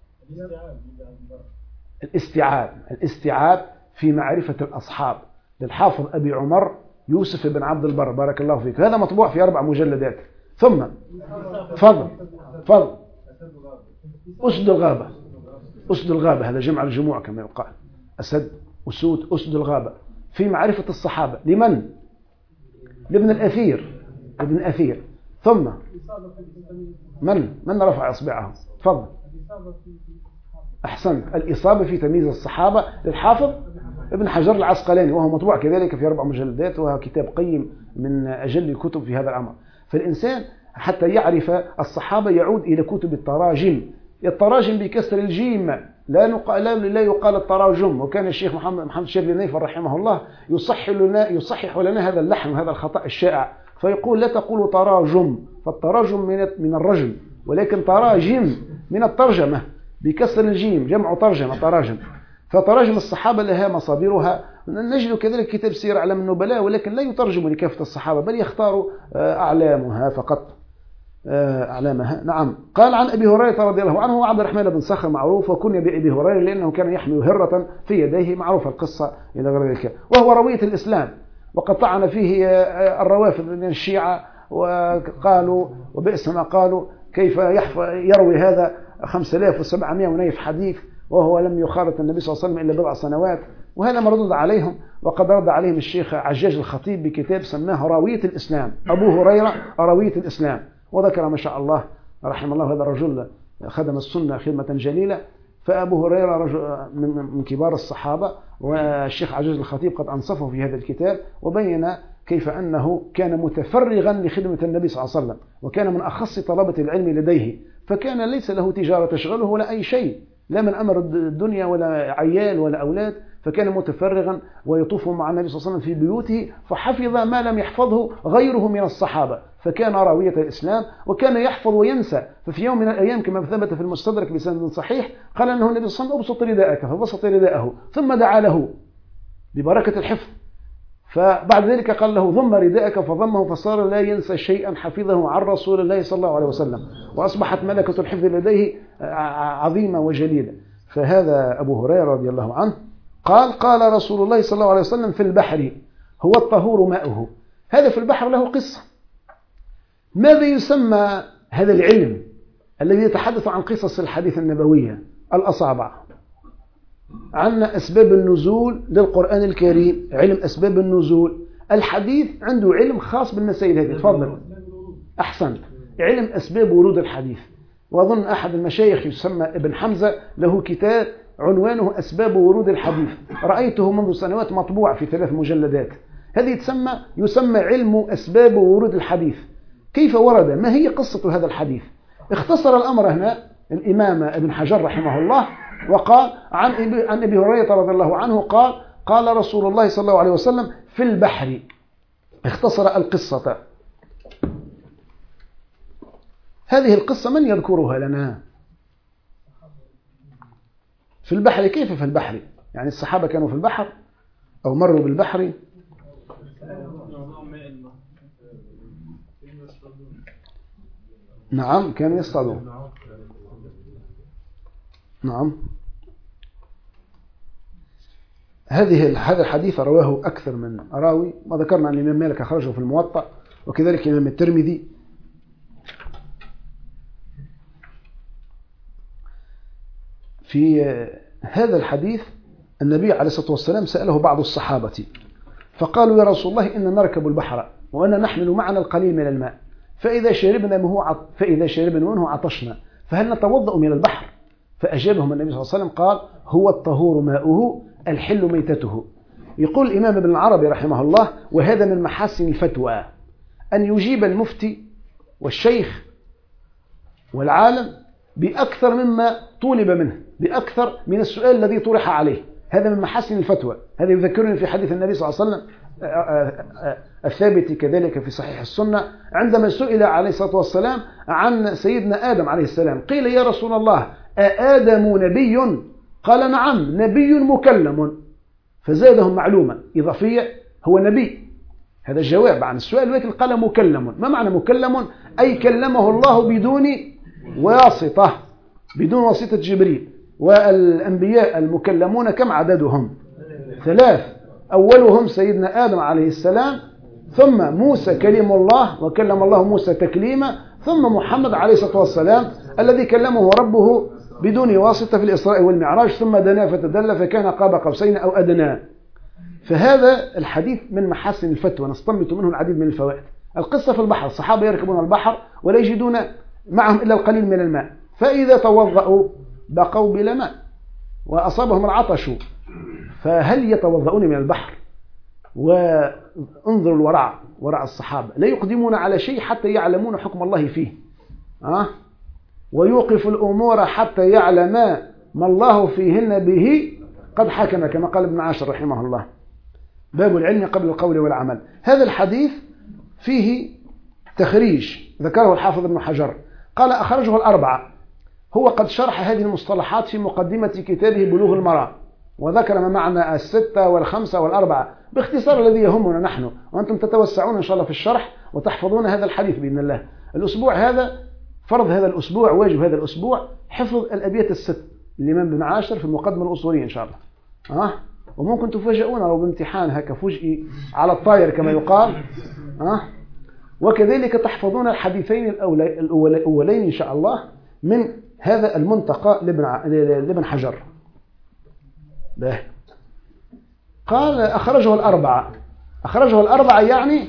S1: الاستيعاب في معرفة الأصحاب للحافظ أبي عمر يوسف بن عبد البر، بارك الله فيك. هذا مطبوع في 4 مجلدات. ثم فضل أسد الغابة، هذا جمع الجموع كما يقال، أسد، أسود، أسد الغابة في معرفة الصحابة. لمن؟ لابن الأثير. ثم من رفع إصبعه؟ تفضل. أحسنت، الإصابة في تمييز الصحابة للحافظ ابن حجر العسقلاني، وهو مطبوع كذلك في 4 مجلدات، وهو كتاب قيم من أجل الكتب في هذا الأمر. فالإنسان حتى يعرف الصحابة يعود إلى كتب التراجم بكسر الجيم، لا يقال التراجم. وكان الشيخ محمد شيرلي نيفر رحمه الله يصحح لنا هذا اللحن وهذا الخطأ الشائع، فيقول: لا تقولوا تراجم، فالتراجم من الرجم، ولكن تراجم من الترجمة بكسر الجيم، جمع ترجمة تراجم. فتراجم الصحابة لها مصادرها. نجد كذلك كتاب سير أعلام النبلاء، ولكن لا يترجم لكافة الصحابة، بل يختار أعلامها فقط، أعلامها. نعم. قال عن أبي هريرة رضي الله عنه: عبد الرحمن بن صخر معروف، وكني بأبي هريرة لأنه كان يحمل هرة في يديه، معروف القصة إلى غير ذلك. وهو روية الإسلام، وقد طعن فيه الروافض من الشيعة، وقالوا وبئس ما قالوا: كيف يروي هذا 5700 ونيف حديث وهو لم يخالط النبي صلى الله عليه وسلم إلا 4 سنوات. وهذا مردود عليهم، وقد رد عليهم الشيخ عجاج الخطيب بكتاب سماه راوية الإسلام، أبو هريرة راوية الإسلام، وذكر ما شاء الله رحم الله هذا الرجل خدم السنة خدمة جليلة. فأبو هريرة رجل من كبار الصحابة، والشيخ عجاج الخطيب قد أنصفه في هذا الكتاب، وبين كيف أنه كان متفرغا لخدمة النبي صلى الله عليه وسلم، وكان من أخص طلبة العلم لديه، فكان ليس له تجارة تشغله ولا أي شيء، لا من أمر الدنيا ولا عيال ولا أولاد، فكان متفرغا ويطوف مع النبي صلى الله عليه وسلم في بيوته، فحفظ ما لم يحفظه غيره من الصحابة، فكان راوية الإسلام، وكان يحفظ وينسى. ففي يوم من الأيام كما ثبت في المستدرك بسند صحيح قال أنه النبي صلى الله عليه وسلم: أبسط رداءك، فبسط رداءه، ثم دعا له ببركة الحفظ، فبعد ذلك قال له: ضم رداءك، فضمه، فصار لا ينسى شيئا حفظه عن رسول الله صلى الله عليه وسلم، وأصبحت ملكة الحفظ لديه عظيمة وجليلة. فهذا أبو هريرة رضي الله عنه قال رسول الله صلى الله عليه وسلم في البحر: هو الطهور ماؤه. هذا في البحر له قصة. ماذا يسمى هذا العلم الذي يتحدث عن قصص الحديث النبوية؟ الأصابع. عندنا أسباب النزول للقرآن الكريم، علم أسباب النزول. الحديث عنده علم خاص بالمسائل هذه. تفضل. أحسنت. علم أسباب ورود الحديث. وأظن أحد المشايخ يسمى ابن حمزة له كتاب عنوانه أسباب ورود الحديث، رأيته منذ سنوات مطبوع في 3 مجلدات. هذه يسمى علم أسباب ورود الحديث. كيف ورد؟ ما هي قصة هذا الحديث؟ اختصر الأمر هنا الإمام ابن حجر رحمه الله، وقال عن أبي هريرة رضي الله عنه قال رسول الله صلى الله عليه وسلم في البحر. اختصر القصة. هذه القصة من يذكرها لنا؟ في البحر. كيف في البحر؟ يعني الصحابة كانوا في البحر أو مروا بالبحر؟ نعم كانوا يصطادون. نعم. هذا الحديث رواه أكثر من راوي، وذكرنا أن الإمام مالك أخرجه في الموطأ، وكذلك الإمام الترمذي. في هذا الحديث النبي عليه الصلاة والسلام سأله بعض الصحابة فقالوا يا رسول الله إن نركب البحر وأنا نحمل معنا القليل من الماء فإذا شربنا منه عطشنا فهل نتوضأ من البحر؟ فأجابهم النبي صلى الله عليه وسلم قال هو الطهور ماؤه الحل ميتته. يقول الإمام ابن العربي رحمه الله وهذا من محاسن الفتوى أن يجيب المفتي والشيخ والعالم بأكثر مما طولب منه، بأكثر من السؤال الذي طرح عليه. هذا من محاسن الفتوى. هذا يذكرني في حديث النبي صلى الله عليه وسلم الثابت كذلك في صحيح السنة عندما سئل عليه الصلاة والسلام عن سيدنا آدم عليه السلام قيل يا رسول الله آدم نبي؟ قال نعم نبي مكلم، فزادهم معلومة إضافية هو نبي. هذا الجواب عن السؤال، ولكن قال مكلم. ما معنى مكلم؟ أي كلمه الله بدون واسطة، بدون واسطة جبريل. والأنبياء المكلمون كم عددهم؟ 3. أولهم سيدنا آدم عليه السلام، ثم موسى كلم الله وكلم الله موسى تكليما، ثم محمد عليه الصلاة والسلام الذي كلمه ربه بدون واسطة في الإسراء والمعراج، ثم دنا فتدلى فكان قاب قوسين أو أدنى. فهذا الحديث من محاسن الفتوى نستنبط منه العديد من الفوائد. القصة في البحر، الصحابة يركبون البحر ولا يجدون معهم إلا القليل من الماء، فإذا توضأوا بقوا بلا ماء وأصابهم العطش، فهل يتوضؤون من البحر؟ وانظروا الورع، ورع الصحابة لا يقدمون على شيء حتى يعلمون حكم الله فيه، ويوقف الأمور حتى يعلم ما الله فيهن به قد حكم، كما قال ابن عاشر رحمه الله. باب العلم قبل القول والعمل. هذا الحديث فيه تخريج ذكره الحافظ ابن حجر، قال أخرجه الأربعة. هو قد شرح هذه المصطلحات في مقدمة كتابه بلوغ المرام، وذكر ما معنى 6 و5 و4 باختصار الذي يهمنا نحن، وأنتم تتوسعون إن شاء الله في الشرح وتحفظون هذا الحديث بإذن الله. الأسبوع هذا فرض هذا الأسبوع، واجب هذا الأسبوع حفظ الأبيات الست الإمام ابن عاشر في المقدمة الأصولية إن شاء الله. وممكن تفاجئون لو بامتحان هكا فجئي على الطاير كما يقال. وكذلك تحفظون الحديثين الأولين إن شاء الله من هذا المنتقى لابن حجر. قال أخرجه الأربعة. أخرجه الأربعة يعني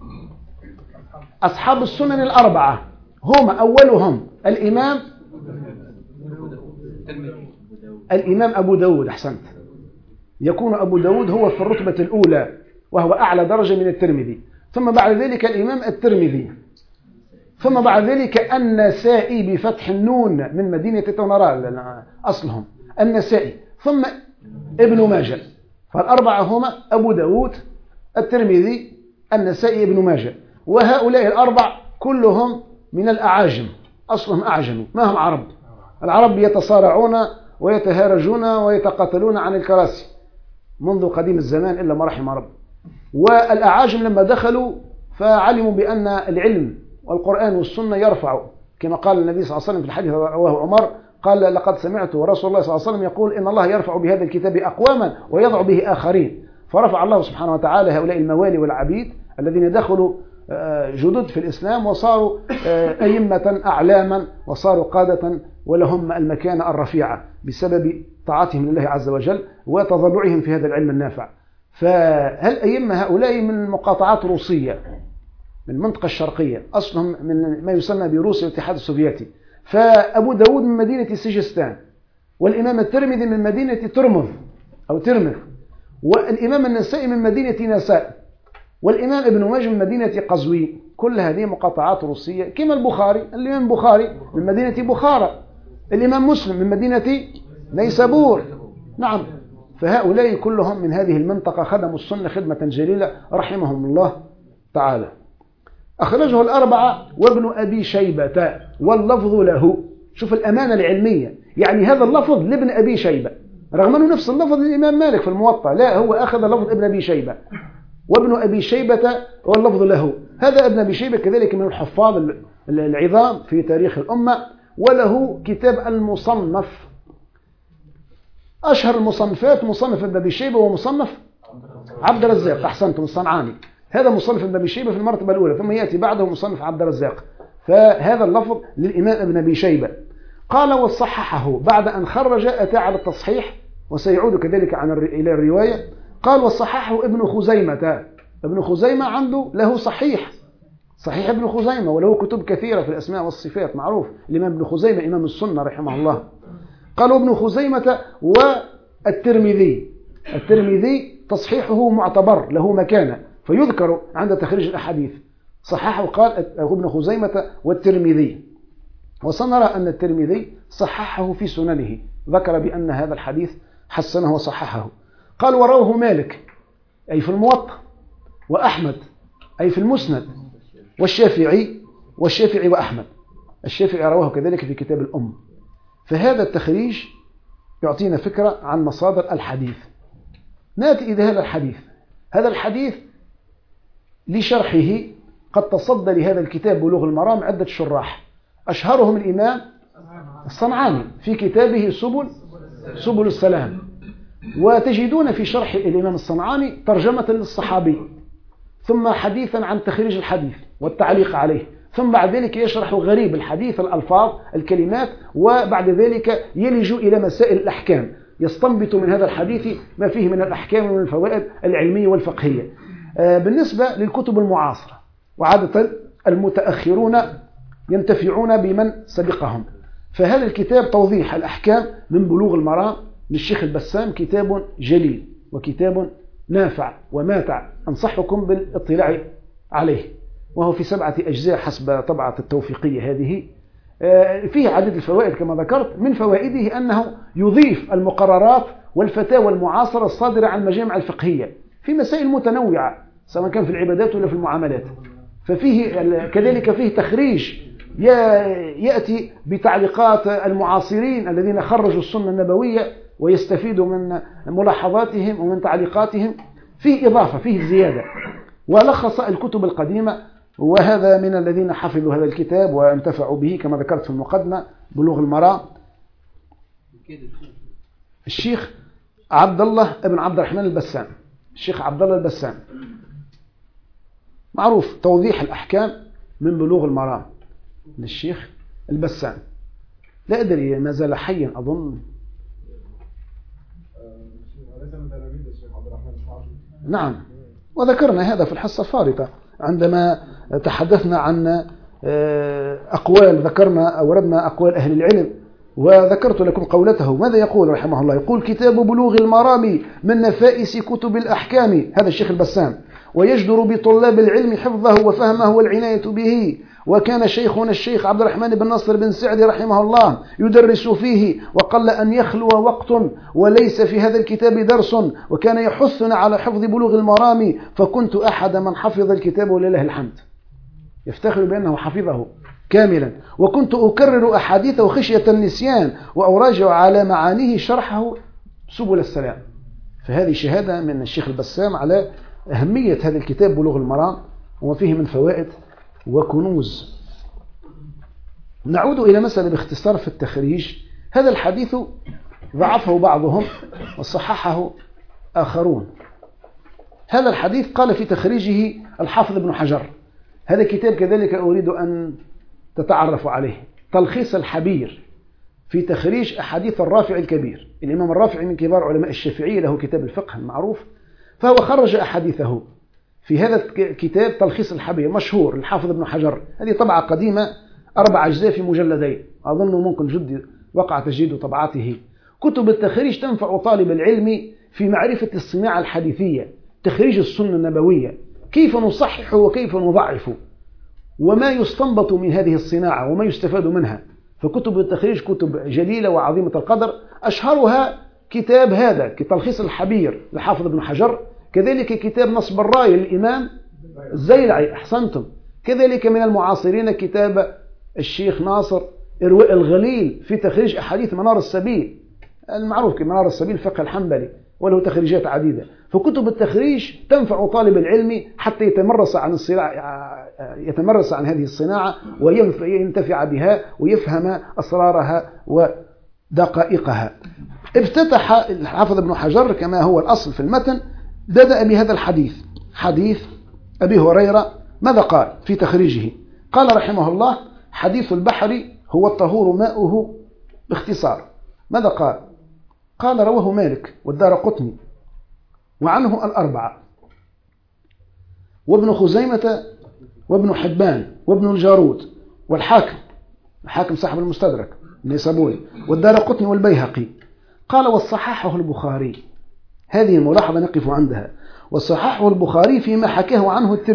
S1: أصحاب السنن الأربعة، هم أولهم الإمام أبو داود. أحسنت، يكون أبو داود هو في الرتبة الأولى وهو أعلى درجة من الترمذي، ثم بعد ذلك الإمام الترمذي، ثم بعد ذلك النسائي بفتح النون من مدينة تونرال أصلهم النسائي، ثم ابن ماجه. فالأربعة هما أبو داود الترمذي النسائي ابن ماجه، وهؤلاء الأربع كلهم من الأعاجم، أصلهم أعجم ما هم عرب. العرب يتصارعون ويتهارجون ويتقاتلون عن الكراسي منذ قديم الزمان إلا ما رحم رب. والأعاجم لما دخلوا فعلموا بأن العلم والقرآن والسنة يرفع، كما قال النبي صلى الله عليه وسلم في الحديث رواه عمر قال لقد سمعت رسول الله صلى الله عليه وسلم يقول إن الله يرفع بهذا الكتاب أقواما ويضع به آخرين. فرفع الله سبحانه وتعالى هؤلاء الموالي والعبيد الذين دخلوا جدد في الإسلام وصاروا أئمة أعلاما وصاروا قادة ولهم المكانة الرفيعة بسبب طاعتهم لله عز وجل وتضلعهم في هذا العلم النافع. فهل أئمة هؤلاء من مقاطعات روسية من المنطقة الشرقية، أصلهم من ما يسمى بروسيا والاتحاد السوفيتي. فأبو داود من مدينة سجستان، والإمام الترمذي من مدينة ترمذ أو ترمذ، والإمام النسائي من مدينة نساء، والإمام ابن ماجه من مدينة قزوين. كل هذه مقاطعات روسية. كما البخاري، الإمام البخاري من مدينة بخارى، الإمام مسلم من مدينة نيسابور. نعم، فهؤلاء كلهم من هذه المنطقة خدموا السنة خدمة جليلة رحمهم الله تعالى. أخرجه الأربعة وابن أبي شيبة واللفظ له. شوف الأمانة العلمية، يعني هذا اللفظ لابن أبي شيبة رغم أنه نفس اللفظ للإمام مالك في الموطأ، لا هو أخذ لفظ ابن أبي شيبة وابن أبي شيبة واللفظ له. هذا ابن أبي شيبة كذلك من الحفاظ العظام في تاريخ الأمة، وله كتاب المصنف. أشهر المصنفات مصنف ابن أبي شيبة ومصنف عبد الرزاق، أحسنتم، الصنعاني. هذا مصنف ابن أبي شيبة في المرتبة الأولى، ثم يأتي بعده مصنف عبد الرزاق. فهذا اللفظ للإمام ابن أبي شيبة. قال وصححه بعد أن خرج أتى على التصحيح، وسيعود كذلك إلى الرواية. قال وصححه ابن خزيمة. ابن خزيمة عنده له صحيح ابن خزيمة، وله كتب كثيرة في الأسماء والصفات، معروف الإمام ابن خزيمة إمام السنة رحمه الله. قالوا ابن خزيمة والترمذي تصحيحه معتبر له مكانة، فيذكر عند تخريج الأحاديث. صححه قال ابن خزيمة والترمذي، وسنرى أن الترمذي صححه في سننه، ذكر بأن هذا الحديث حسنه وصححه. قال ورواه مالك أي في الموطأ، وأحمد أي في المسند، والشافعي وأحمد. الشافعي رواه كذلك في كتاب الأم. فهذا التخريج يعطينا فكرة عن مصادر الحديث. نأتي إلى هذا الحديث لشرحه قد تصدى لهذا الكتاب بلوغ المرام عدة شراح، أشهرهم الإمام الصنعاني في كتابه سبل السلام. وتجدون في شرح الإمام الصنعاني ترجمة للصحابي، ثم حديثا عن تخريج الحديث والتعليق عليه، ثم بعد ذلك يشرح غريب الحديث، الألفاظ، الكلمات، وبعد ذلك يلج إلى مسائل الأحكام، يستنبط من هذا الحديث ما فيه من الأحكام ومن الفوائد العلمية والفقهية. بالنسبة للكتب المعاصرة، وعادة المتأخرون ينتفعون بمن سبقهم، فهذا الكتاب توضيح الأحكام من بلوغ المرام للشيخ البسام كتاب جليل وكتاب نافع وماتع، أنصحكم بالاطلاع عليه، وهو في 7 أجزاء حسب طبعة التوفيقية هذه. فيه عدد الفوائد كما ذكرت. من فوائده أنه يضيف المقررات والفتاوى المعاصرة الصادرة عن المجامع الفقهية في مسائل متنوعة، سواء كان في العبادات ولا في المعاملات. ففيه كذلك فيه تخريج يأتي بتعليقات المعاصرين الذين خرجوا السنة النبوية، ويستفيدوا من ملاحظاتهم ومن تعليقاتهم. فيه إضافة، فيه زيادة. ولخص الكتب القديمة، وهذا من الذين حفظوا هذا الكتاب وانتفعوا به كما ذكرت في المقدمة بلوغ المرام الشيخ عبد الله بن عبد الرحمن البسام. الشيخ عبد الله البسام معروف، توضيح الأحكام من بلوغ المرام للشيخ البسام. لا أدري ما زال حيا أظن. نعم، وذكرنا هذا في الحصة الفارطة عندما تحدثنا عن أقوال، ذكرنا أوردنا أقوال أهل العلم، وذكرت لكم قولته. ماذا يقول رحمه الله؟ يقول كتاب بلوغ المرام من نفائس كتب الأحكام، هذا الشيخ البسام، ويجدر بطلاب العلم حفظه وفهمه والعناية به. وكان شيخنا الشيخ عبد الرحمن بن ناصر بن سعدي رحمه الله يدرس فيه، وقل أن يخلو وقت وليس في هذا الكتاب درس، وكان يحثنا على حفظ بلوغ المرام، فكنت أحد من حفظ الكتاب ولله الحمد. يفتخر بأنه حفظه كاملا، وكنت أكرر أحاديثه خشية النسيان، وأراجع على معانيه شرحه سبل السلام. فهذه شهادة من الشيخ البسام على أهمية هذا الكتاب بلوغ المرام، وفيه من فوائد وكنوز. نعود إلى مسألة باختصار في التخريج. هذا الحديث ضعفه بعضهم وصححه آخرون. هذا الحديث قال في تخريجه الحافظ ابن حجر. هذا كتاب كذلك أريد أن تتعرفوا عليه، تلخيص الحبير في تخريج أحاديث الرافع الكبير. الإمام الرافعي من كبار علماء الشافعية، له كتاب الفقه المعروف، فهو خرج أحاديثه في هذا الكتاب تلخيص الحبير مشهور الحافظ ابن حجر. هذه طبعة قديمة 4 أجزاء في مجلدين، أظن ممكن وقع تجديد طبعاته. كتب التخريج تنفع طالب العلم في معرفة الصناعة الحديثية، تخريج السنة النبوية، كيف نصحح وكيف نضعف، وما يستنبط من هذه الصناعة وما يستفاد منها. فكتب التخريج كتب جليلة وعظيمة القدر، أشهرها كتاب هذا كتلخيص الحبير لحافظ ابن حجر، كذلك كتاب نصب الراية للإمام الزيلعي، أحسنتم، كذلك من المعاصرين كتاب الشيخ ناصر إرواء الغليل في تخريج أحاديث منار السبيل، المعروف كمنار السبيل فقه الحنبلي، وله تخريجات عديدة. فكتب التخريج تنفع طالب العلم حتى يتمرس عن هذه الصناعة وينتفع بها ويفهم أسرارها ودقائقها. افتتح الحافظ ابن حجر كما هو الأصل في المتن، بدأ بهذا الحديث، حديث أبي هريرة. ماذا قال في تخريجه؟ قال رحمه الله: حديث البحر هو الطهور ماؤه. باختصار ماذا قال؟ قال: رواه مالك والدارقطني وعنه الأربعة وابن خزيمة وابن حبان وابن الجارود والحاكم صاحب المستدرك النيسابوري والدارقطني والبيهقي. قال: والصححه البخاري. هذه الملاحظة نقف عندها. والصححه البخاري فيما حكاه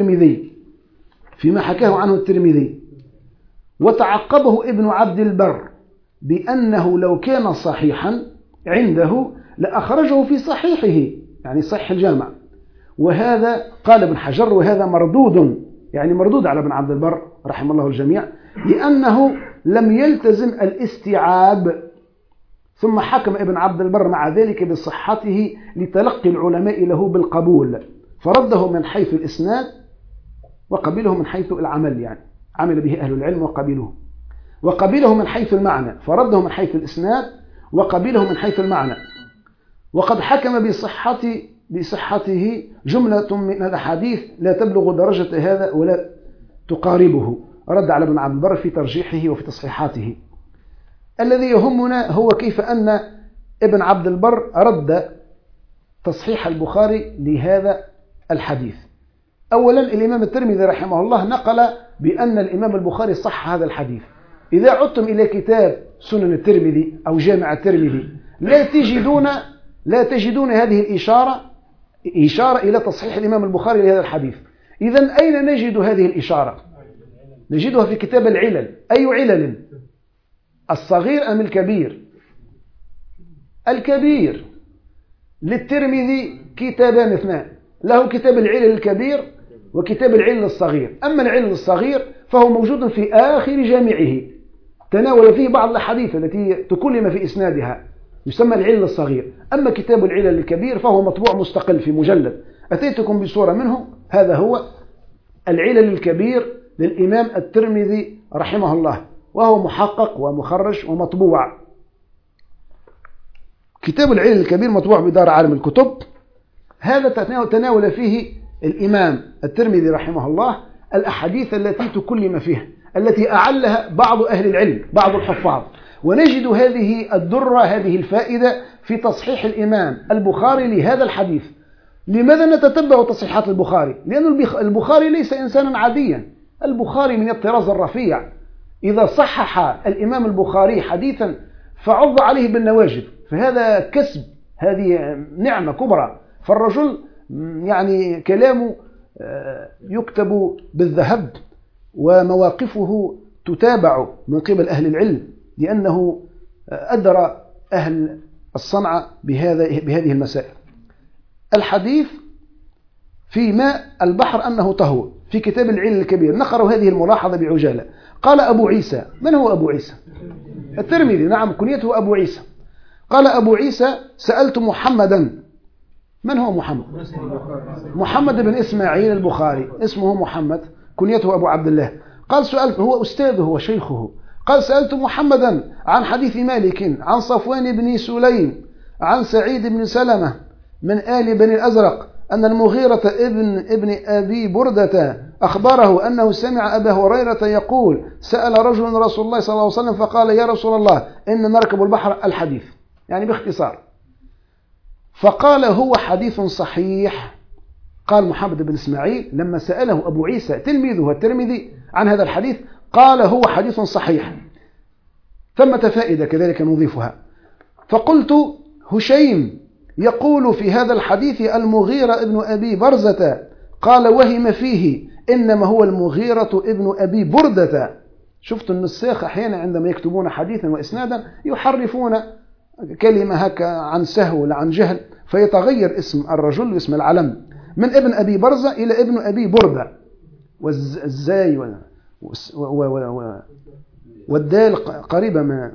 S1: عنه الترمذي، وتعقبه ابن عبد البر بأنه لو كان صحيحا عنده لأخرجه في صحيحه، يعني صحيح الجامع. وهذا قال ابن حجر وهذا مردود، يعني مردود على ابن عبد البر رحمه الله الجميع، لأنه لم يلتزم الاستيعاب. ثم حكم ابن عبد البر مع ذلك بصحته لتلقي العلماء له بالقبول، فرده من حيث الإسناد وقبله من حيث العمل، يعني عمل به أهل العلم وقبله من حيث المعنى، فرده من حيث الإسناد وقبله من حيث المعنى. وقد حكم بصحته جملة من الأحاديث لا تبلغ درجة هذا ولا تقاربه. رد على ابن عبد البر في ترجيحه وفي تصحيحاته. الذي يهمنا هو كيف أن ابن عبد البر رد تصحيح البخاري لهذا الحديث. أولا الإمام الترمذي رحمه الله نقل بأن الإمام البخاري صح هذا الحديث. إذا عدتم إلى كتاب سنن الترمذي أو جامع الترمذي لا تجدون هذه إشارة إلى تصحيح الإمام البخاري لهذا الحديث. إذن أين نجد هذه الإشارة؟ نجدها في كتاب العلل. أي علل؟ الصغير أم الكبير؟ الكبير. للترمذي كتابان اثنان، له كتاب العلل الكبير وكتاب العلل الصغير. أما العلل الصغير فهو موجود في آخر جامعه، تناول فيه بعض الأحاديث التي تكلم في إسنادها، يسمى العلل الصغير. أما كتاب العلل الكبير فهو مطبوع مستقل في مجلد، أتيتكم بصورة منه. هذا هو العلل الكبير للإمام الترمذي رحمه الله، وهو محقق ومخرج ومطبوع. كتاب العلل الكبير مطبوع بدار عالم الكتب. هذا تناول فيه الإمام الترمذي رحمه الله الأحاديث التي تكلم فيها، التي أعلها بعض أهل العلم، بعض الحفاظ. ونجد هذه الدرة، هذه الفائدة في تصحيح الإمام البخاري لهذا الحديث. لماذا نتتبع تصحيحات البخاري؟ لأن البخاري ليس إنسانا عاديا، البخاري من الطراز الرفيع. إذا صحح الإمام البخاري حديثا فعض عليه بالنواجذ، فهذا كسب، هذه نعمة كبرى. فالرجل يعني كلامه يكتب بالذهب، ومواقفه تتابع من قبل أهل العلم، لأنه أدرى أهل الصنعة بهذه المسائل. الحديث في ماء البحر أنه طهور في كتاب العلل الكبير. نقرأ هذه الملاحظة بعجالة. قال أبو عيسى. من هو أبو عيسى؟ الترمذي، نعم، كنيته أبو عيسى. قال أبو عيسى: سألت محمدا. من هو محمد؟ محمد بن إسماعيل البخاري، اسمه محمد، كنيته أبو عبد الله. قال سألت، هو أستاذه وشيخه. قال: سألت محمدا عن حديث مالك عن صفوان بن سليم عن سعيد بن سلمة من آل بني الأزرق أن المغيرة ابن أبي بردة أخبره أنه سمع أبا هريرة يقول: سأل رجل رسول الله صلى الله عليه وسلم فقال: يا رسول الله إن نركب البحر. الحديث يعني باختصار. فقال: هو حديث صحيح. قال محمد بن إسماعيل لما سأله أبو عيسى تلميذه الترمذي عن هذا الحديث قال: هو حديث صحيح. ثمة فائدة كذلك نضيفها. فقلت: هشيم يقول في هذا الحديث المغيرة ابن أبي برزة. قال: وهم فيه، إنما هو المغيرة ابن أبي بردة. شفت النساخ أحيانا عندما يكتبون حديثا وإسنادا يحرفون كلمة هكا عن سهو ولا عن جهل، فيتغير اسم الرجل واسم العلم من ابن أبي برزة إلى ابن أبي بردة، والزاي والدال قريبة من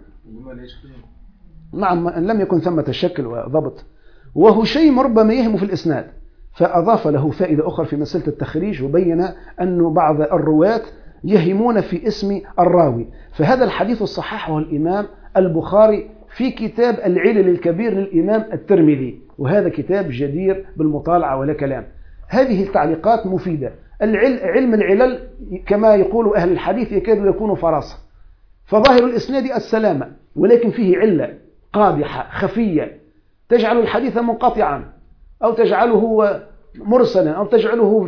S1: نعم، لم يكن ثمة شكل وضبط، وهو شيء ربما يهم في الإسناد، فأضاف له فائدة أخرى في مسألة التخريج، وبين أن بعض الرواة يهمون في اسم الراوي. فهذا الحديث صححه الإمام البخاري في كتاب العلل الكبير للإمام الترمذي، وهذا كتاب جدير بالمطالعة ولا كلام. هذه التعليقات مفيدة. علم العلل كما يقول أهل الحديث يكاد يكون فراسة، فظاهر الإسناد السلامة، ولكن فيه علة قادحة خفية تجعل الحديث منقطعا، أو تجعله مرسلا، أو تجعله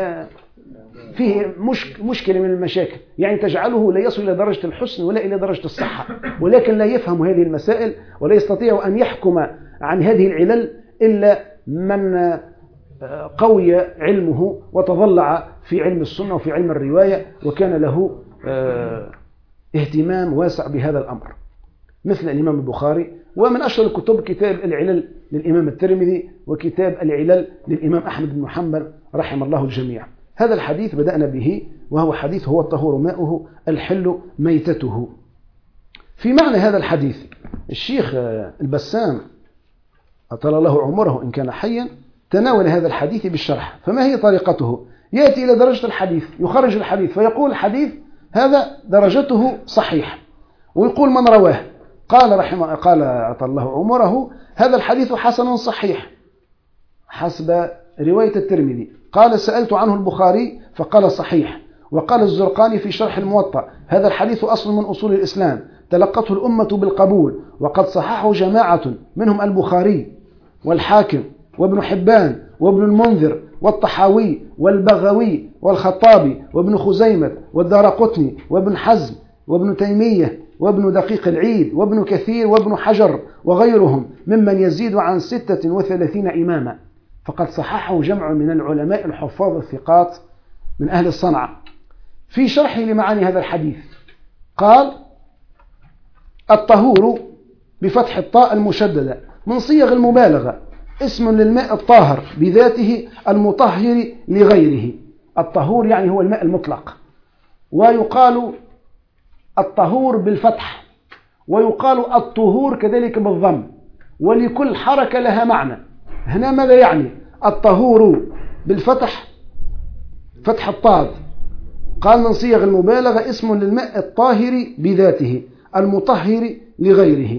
S1: فيه مشكلة من المشاكل، يعني تجعله لا يصل إلى درجة الحسن ولا إلى درجة الصحة، ولكن لا يفهم هذه المسائل ولا يستطيع أن يحكم عن هذه العلل إلا من قوي علمه وتضلع في علم السنة وفي علم الرواية، وكان له اهتمام واسع بهذا الأمر، مثل الإمام البخاري. ومن أشهر الكتب كتاب العلل للإمام الترمذي، وكتاب العلل للإمام أحمد بن حنبل رحم الله الجميع. هذا الحديث بدأنا به، وهو حديث هو الطهور ماؤه الحل ميتته. في معنى هذا الحديث الشيخ البسام أطال له عمره إن كان حيا تناول هذا الحديث بالشرح. فما هي طريقته؟ يأتي إلى درجة الحديث، يخرج الحديث فيقول الحديث هذا درجته صحيح، ويقول من رواه قال أطال الله عمره هذا الحديث حسن صحيح حسب رواية الترمذي. قال سألت عنه البخاري فقال صحيح. وقال الزرقاني في شرح الموطأ هذا الحديث أصل من أصول الإسلام تلقته الأمة بالقبول، وقد صححه جماعة منهم البخاري والحاكم وابن حبان وابن المنذر والطحاوي والبغوي والخطابي وابن خزيمة والدارقطني وابن حزم وابن تيمية وابن دقيق العيد وابن كثير وابن حجر وغيرهم ممن يزيد عن 36 إماما. فقد صححه جمع من العلماء الحفاظ الثقات من أهل الصنعة. في شرحه لمعاني هذا الحديث قال الطهور بفتح الطاء المشددة من صيغ المبالغة، اسم للماء الطاهر بذاته المطهر لغيره. الطهور يعني هو الماء المطلق، ويقال الطهور بالفتح، ويقال الطهور كذلك بالضم، ولكل حركة لها معنى. هنا ماذا يعني؟ الطهور بالفتح فتح الطاء قال من صيغ المبالغة اسم للماء الطاهر بذاته المطهر لغيره.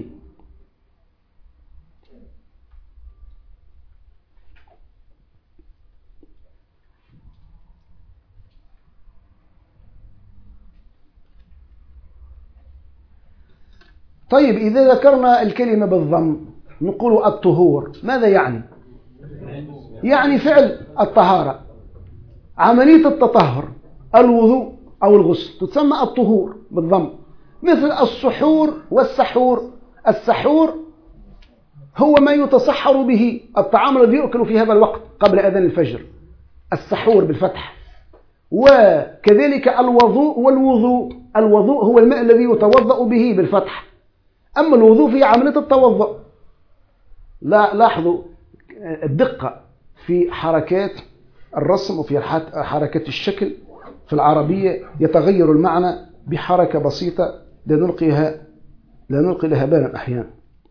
S1: طيب إذا ذكرنا الكلمة بالضم نقول الطهور ماذا يعني؟ يعني فعل الطهارة، عملية التطهر، الوضوء أو الغسل تسمى الطهور بالضم. مثل السحور والسحور. السحور هو ما يتصحر به، الطعام الذي يؤكل في هذا الوقت قبل أذان الفجر، السحور بالفتح. وكذلك الوضوء والوضوء، الوضوء هو الماء الذي يتوضأ به بالفتح، أما الوضوء في عملية التوضؤ. لاحظوا الدقة في حركات الرسم وفي حركات الشكل في العربية، يتغير المعنى بحركة بسيطة لا نلقي لها بالا أحيانا.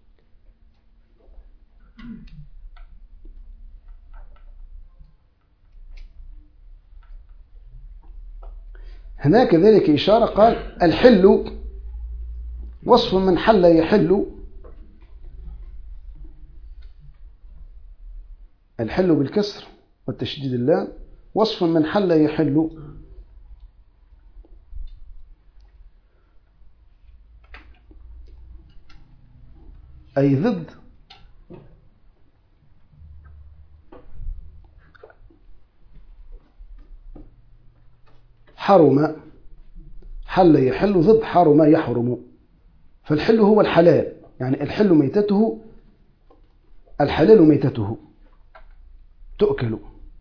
S1: هناك كذلك إشارة قال الحل وصف من حل يحل، الحل بالكسر والتشديد اللام، وصف من حل يحل. أي ضد حرم، حل يحل ضد حرم يحرم. فالحل هو الحلال، يعني الحل ميتته، الحلال ميتته تؤكل.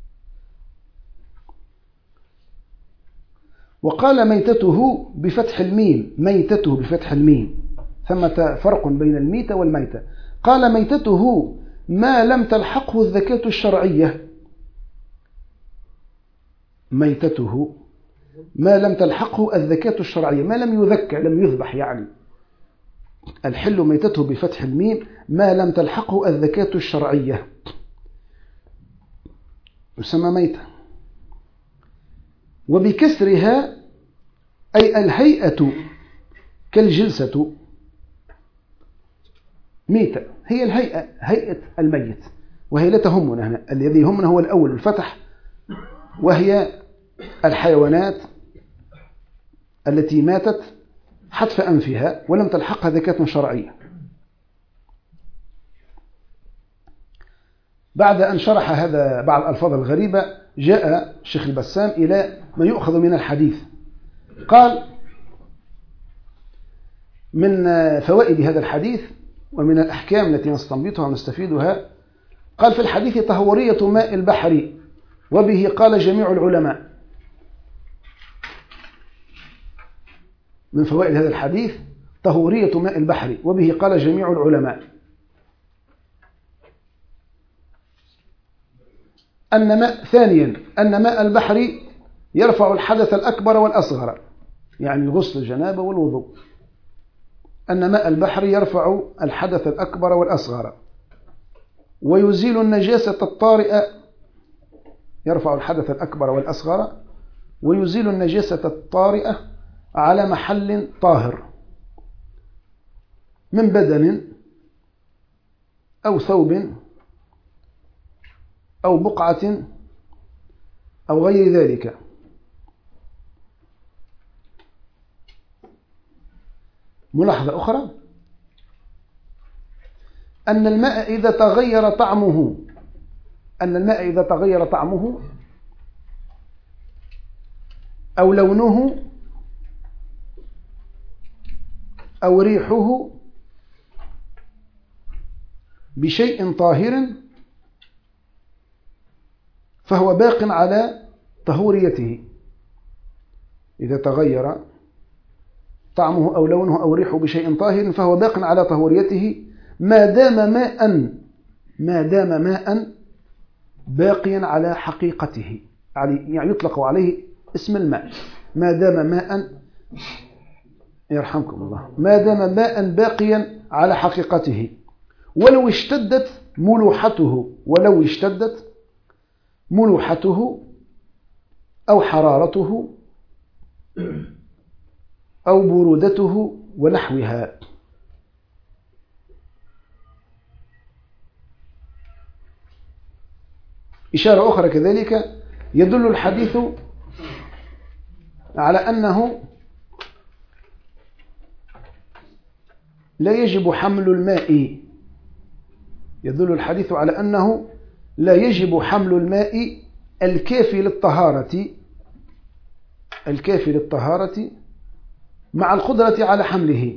S1: وقال ميتته بفتح الميم، ميتته بفتح الميم، ثمة فرق بين الميتة والميتة. قال ميتته ما لم تلحقه الزكاة الشرعية، ميتته ما لم تلحقه الذكاة الشرعية، ما لم يذكى، لم يذبح يعني. الحل ميتته بفتح الميم، ما لم تلحقه الذكاة الشرعية يسمى ميتة. وبكسرها أي الهيئة كالجلسة ميتة، هي الهيئة، هيئة الميت، وهي لا تهمنا هنا. الذي يهمنا هو الأول الفتح، وهي الحيوانات التي ماتت حتف أنفها ولم تلحقها ذكاة شرعية. بعد أن شرح هذا بعض الألفاظ الغريبة، جاء الشيخ البسام إلى ما يؤخذ من الحديث. قال: من فوائد هذا الحديث ومن الأحكام التي نستنبطها ونستفيدها، قال: في الحديث طهورية ماء البحر، وبه قال جميع العلماء. من فوائد هذا الحديث طهورية ماء البحر، وبه قال جميع العلماء. ثانيا أن ماء البحر يرفع الحدث الأكبر والأصغر، يعني الغسل الجنابة والوضوء. أن ماء البحر يرفع الحدث الأكبر والأصغر ويزيل النجاسة الطارئة، يرفع الحدث الأكبر والأصغر ويزيل النجاسة الطارئة على محل طاهر من بدن أو ثوب أو بقعة أو غير ذلك. ملاحظة أخرى: أن الماء إذا تغير طعمه أو لونه أو ريحه بشيء طاهر فهو باق على طهوريته. إذا تغير طعمه أو لونه أو ريحه بشيء طاهر فهو باق على طهوريته ما دام ماء باقيا على حقيقته، يعني يطلق عليه اسم الماء. ما دام ماء، يرحمكم الله، ما دام ماء باقيا على حقيقته، ولو اشتدت ملوحته أو حرارته أو برودته ونحوها. إشارة أخرى كذلك: يدل الحديث على أنه لا يجب حمل الماء الكافي للطهارة مع القدرة على حمله.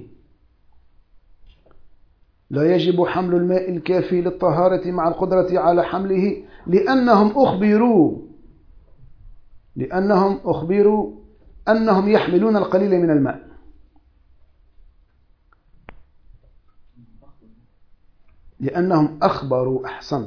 S1: لا يجب حمل الماء الكافي للطهارة مع القدرة على حمله لأنهم أخبروا أنهم يحملون القليل من الماء. لأنهم أخبروا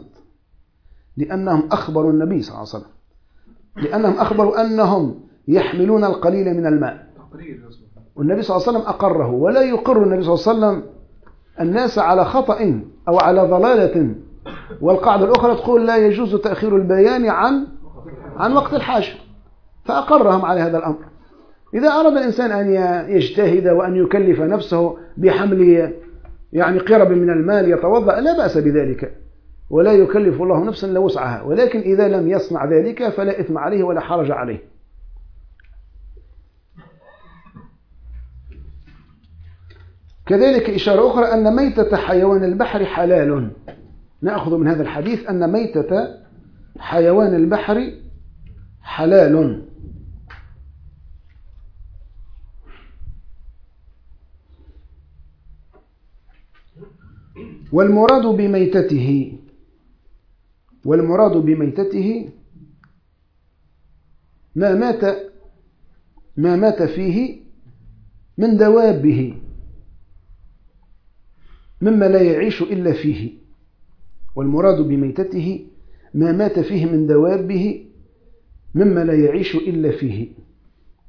S1: النبي صلى الله عليه وسلم، لأنهم أخبروا أنهم يحملون القليل من الماء، والنبي صلى الله عليه وسلم أقره. ولا يقر النبي صلى الله عليه وسلم الناس على خطأ أو على ضلالة. والقاعدة الأخرى تقول: لا يجوز تأخير البيان عن وقت الحاجة، فأقرهم على هذا الأمر. إذا أراد الإنسان أن يجتهد وأن يكلف نفسه بحمل يعني قرب من المال يتوضأ، لا بأس بذلك، ولا يكلف الله نفسا إلا وسعها. ولكن إذا لم يصنع ذلك فلا إثم عليه ولا حرج عليه. كذلك إشارة أخرى: أن ميتة حيوان البحر حلال. نأخذ من هذا الحديث أن ميتة حيوان البحر حلال. والمراد بميتته ما مات فيه من دوابه مما لا يعيش إلا فيه. والمراد بميتته ما مات فيه من دوابه مما لا يعيش إلا فيه.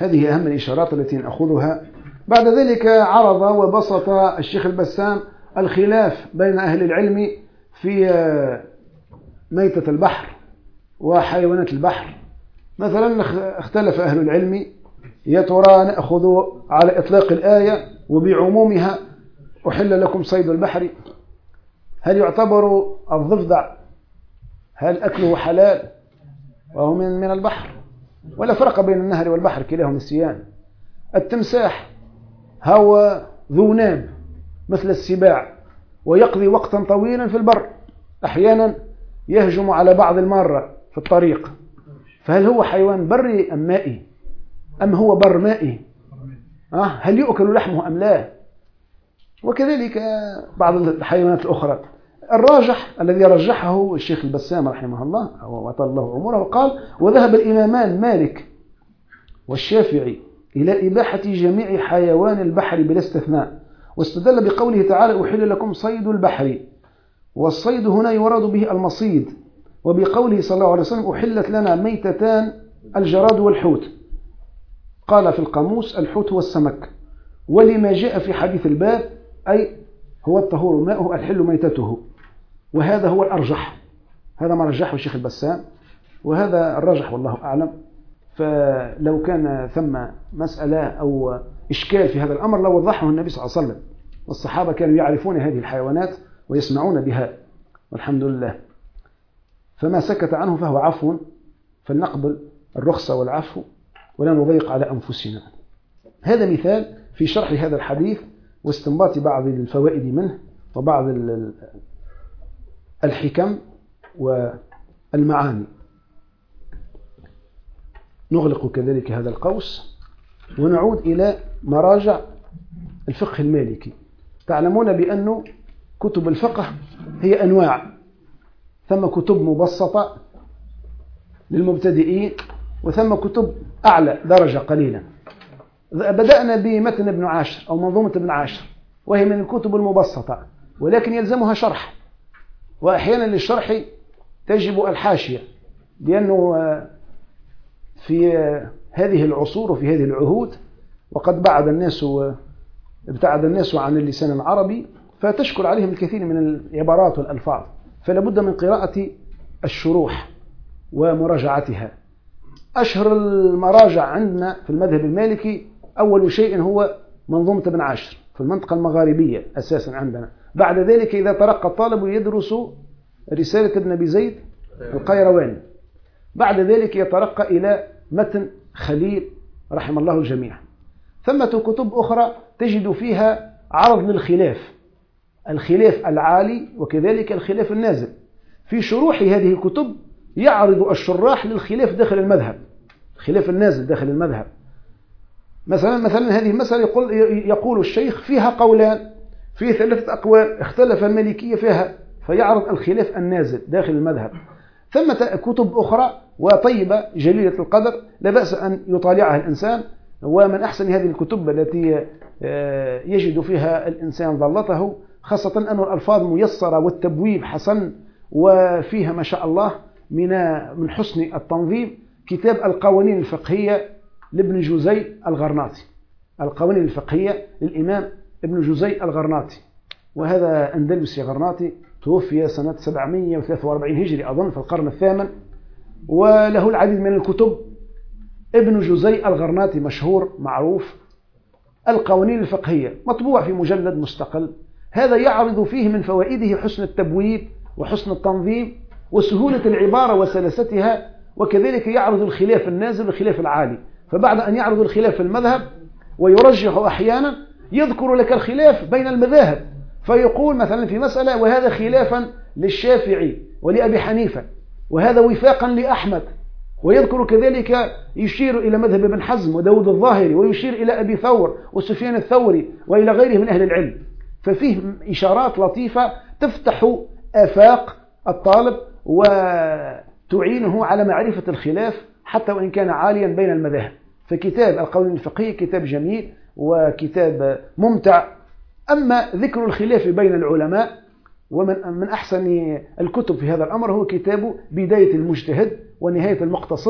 S1: هذه أهم الإشارات التي نأخذها. بعد ذلك عرض وبسط الشيخ البسام الخلاف بين أهل العلم في ميتة البحر وحيوانات البحر. مثلا اختلف أهل العلم يا ترى نأخذ على إطلاق الآية وبعمومها أحل لكم صيد البحر، هل يعتبر الضفدع هل أكله حلال وهو من البحر، ولا فرق بين النهر والبحر كلاهما السيان؟ التمساح هو ذو ناب مثل السباع ويقضي وقتا طويلا في البر، أحيانا يهجم على بعض المارة في الطريق، فهل هو حيوان بري أم مائي أم هو بر مائي؟ هل يؤكل لحمه أم لا؟ وكذلك بعض الحيوانات الأخرى. الراجح الذي رجحه الشيخ البسام رحمه الله وطال الله عمره قال: وذهب الإمامان مالك والشافعي إلى إباحة جميع حيوان البحر بلا استثناء، واستدل بقوله تعالى: أحل لكم صيد البحر، والصيد هنا يراد به المصيد، وبقوله صلى الله عليه وسلم: أحلت لنا ميتتان الجراد والحوت. قال في القاموس: الحوت هو السمك، ولما جاء في حديث الباب أي هو الطهور ماؤه الحل ميتته. وهذا هو الأرجح، هذا ما رجحه الشيخ البسام، وهذا الراجح والله أعلم. فلو كان ثم مسألة أو إشكال في هذا الأمر لو وضحه النبي صلى الله عليه وسلم، والصحابة كانوا يعرفون هذه الحيوانات ويسمعون بها والحمد لله. فما سكت عنه فهو عفو، فلنقبل الرخصة والعفو ولا نضيق على أنفسنا. هذا مثال في شرح هذا الحديث واستنباط بعض الفوائد منه وبعض الحكم والمعاني. نغلق كذلك هذا القوس ونعود إلى مراجع الفقه المالكي. تعلمون بأن كتب الفقه هي أنواع، ثم كتب مبسطة للمبتدئين وثم كتب أعلى درجة قليلا. بدأنا بمتن ابن عاشر أو منظومة ابن عاشر، وهي من الكتب المبسطة ولكن يلزمها شرح، وأحيانا للشرح تجب الحاشية، لأنه في هذه العصور وفي هذه العهود وقد ابتعد الناس عن اللسان العربي، فتشكل عليهم الكثير من العبارات والألفاظ، فلا بد من قراءة الشروح ومراجعتها. أشهر المراجع عندنا في المذهب المالكي أول شيء هو منظومة ابن عاشر في المنطقة المغاربية أساسا عندنا. بعد ذلك إذا ترقى الطالب يدرس رسالة ابن أبي زيد القيرواني. بعد ذلك يترقى إلى متن خليل رحم الله الجميع. ثمة كتب أخرى تجد فيها عرض للخلاف، الخلاف العالي وكذلك الخلاف النازل. في شروح هذه الكتب يعرض الشراح للخلاف داخل المذهب، خلاف النازل داخل المذهب. مثلا هذه المسألة يقول الشيخ فيها قولان، في 3 أقوال اختلف المالكية فيها، فيعرض الخلاف النازل داخل المذهب. ثم كتب أخرى وطيبة جليلة القدر لا بأس أن يطالعها الإنسان، ومن أحسن هذه الكتب التي يجد فيها الإنسان ضالته، خاصة أن الألفاظ ميسرة والتبويب حسن وفيها ما شاء الله من حسن التنظيم. كتاب القوانين الفقهية لابن جوزي الغرناطي، القوانين الفقهية للإمام ابن جوزي الغرناطي، وهذا أندلسي غرناطي توفي سنة 743 هجري أظن في القرن الثامن، وله العديد من الكتب. ابن جوزي الغرناطي مشهور معروف. القوانين الفقهية مطبوع في مجلد مستقل، هذا يعرض فيه من فوائده حسن التبويب وحسن التنظيم وسهولة العبارة وسلستها، وكذلك يعرض الخلاف النازل والخلاف العالي. فبعد أن يعرض الخلاف في المذهب ويرجح أحيانا يذكر لك الخلاف بين المذاهب، فيقول مثلا في مسألة: وهذا خلافا للشافعي ولأبي حنيفة، وهذا وفاقا لأحمد، ويذكر كذلك يشير إلى مذهب ابن حزم وداود الظاهري، ويشير إلى أبي ثور وسفيان الثوري وإلى غيره من أهل العلم. ففيه إشارات لطيفة تفتح آفاق الطالب وتعينه على معرفة الخلاف حتى وإن كان عاليا بين المذاهب. فكتاب القوانين الفقهية كتاب جميل وكتاب ممتع. أما ذكر الخلاف بين العلماء، ومن أحسن الكتب في هذا الأمر هو كتاب بداية المجتهد ونهاية المقتصد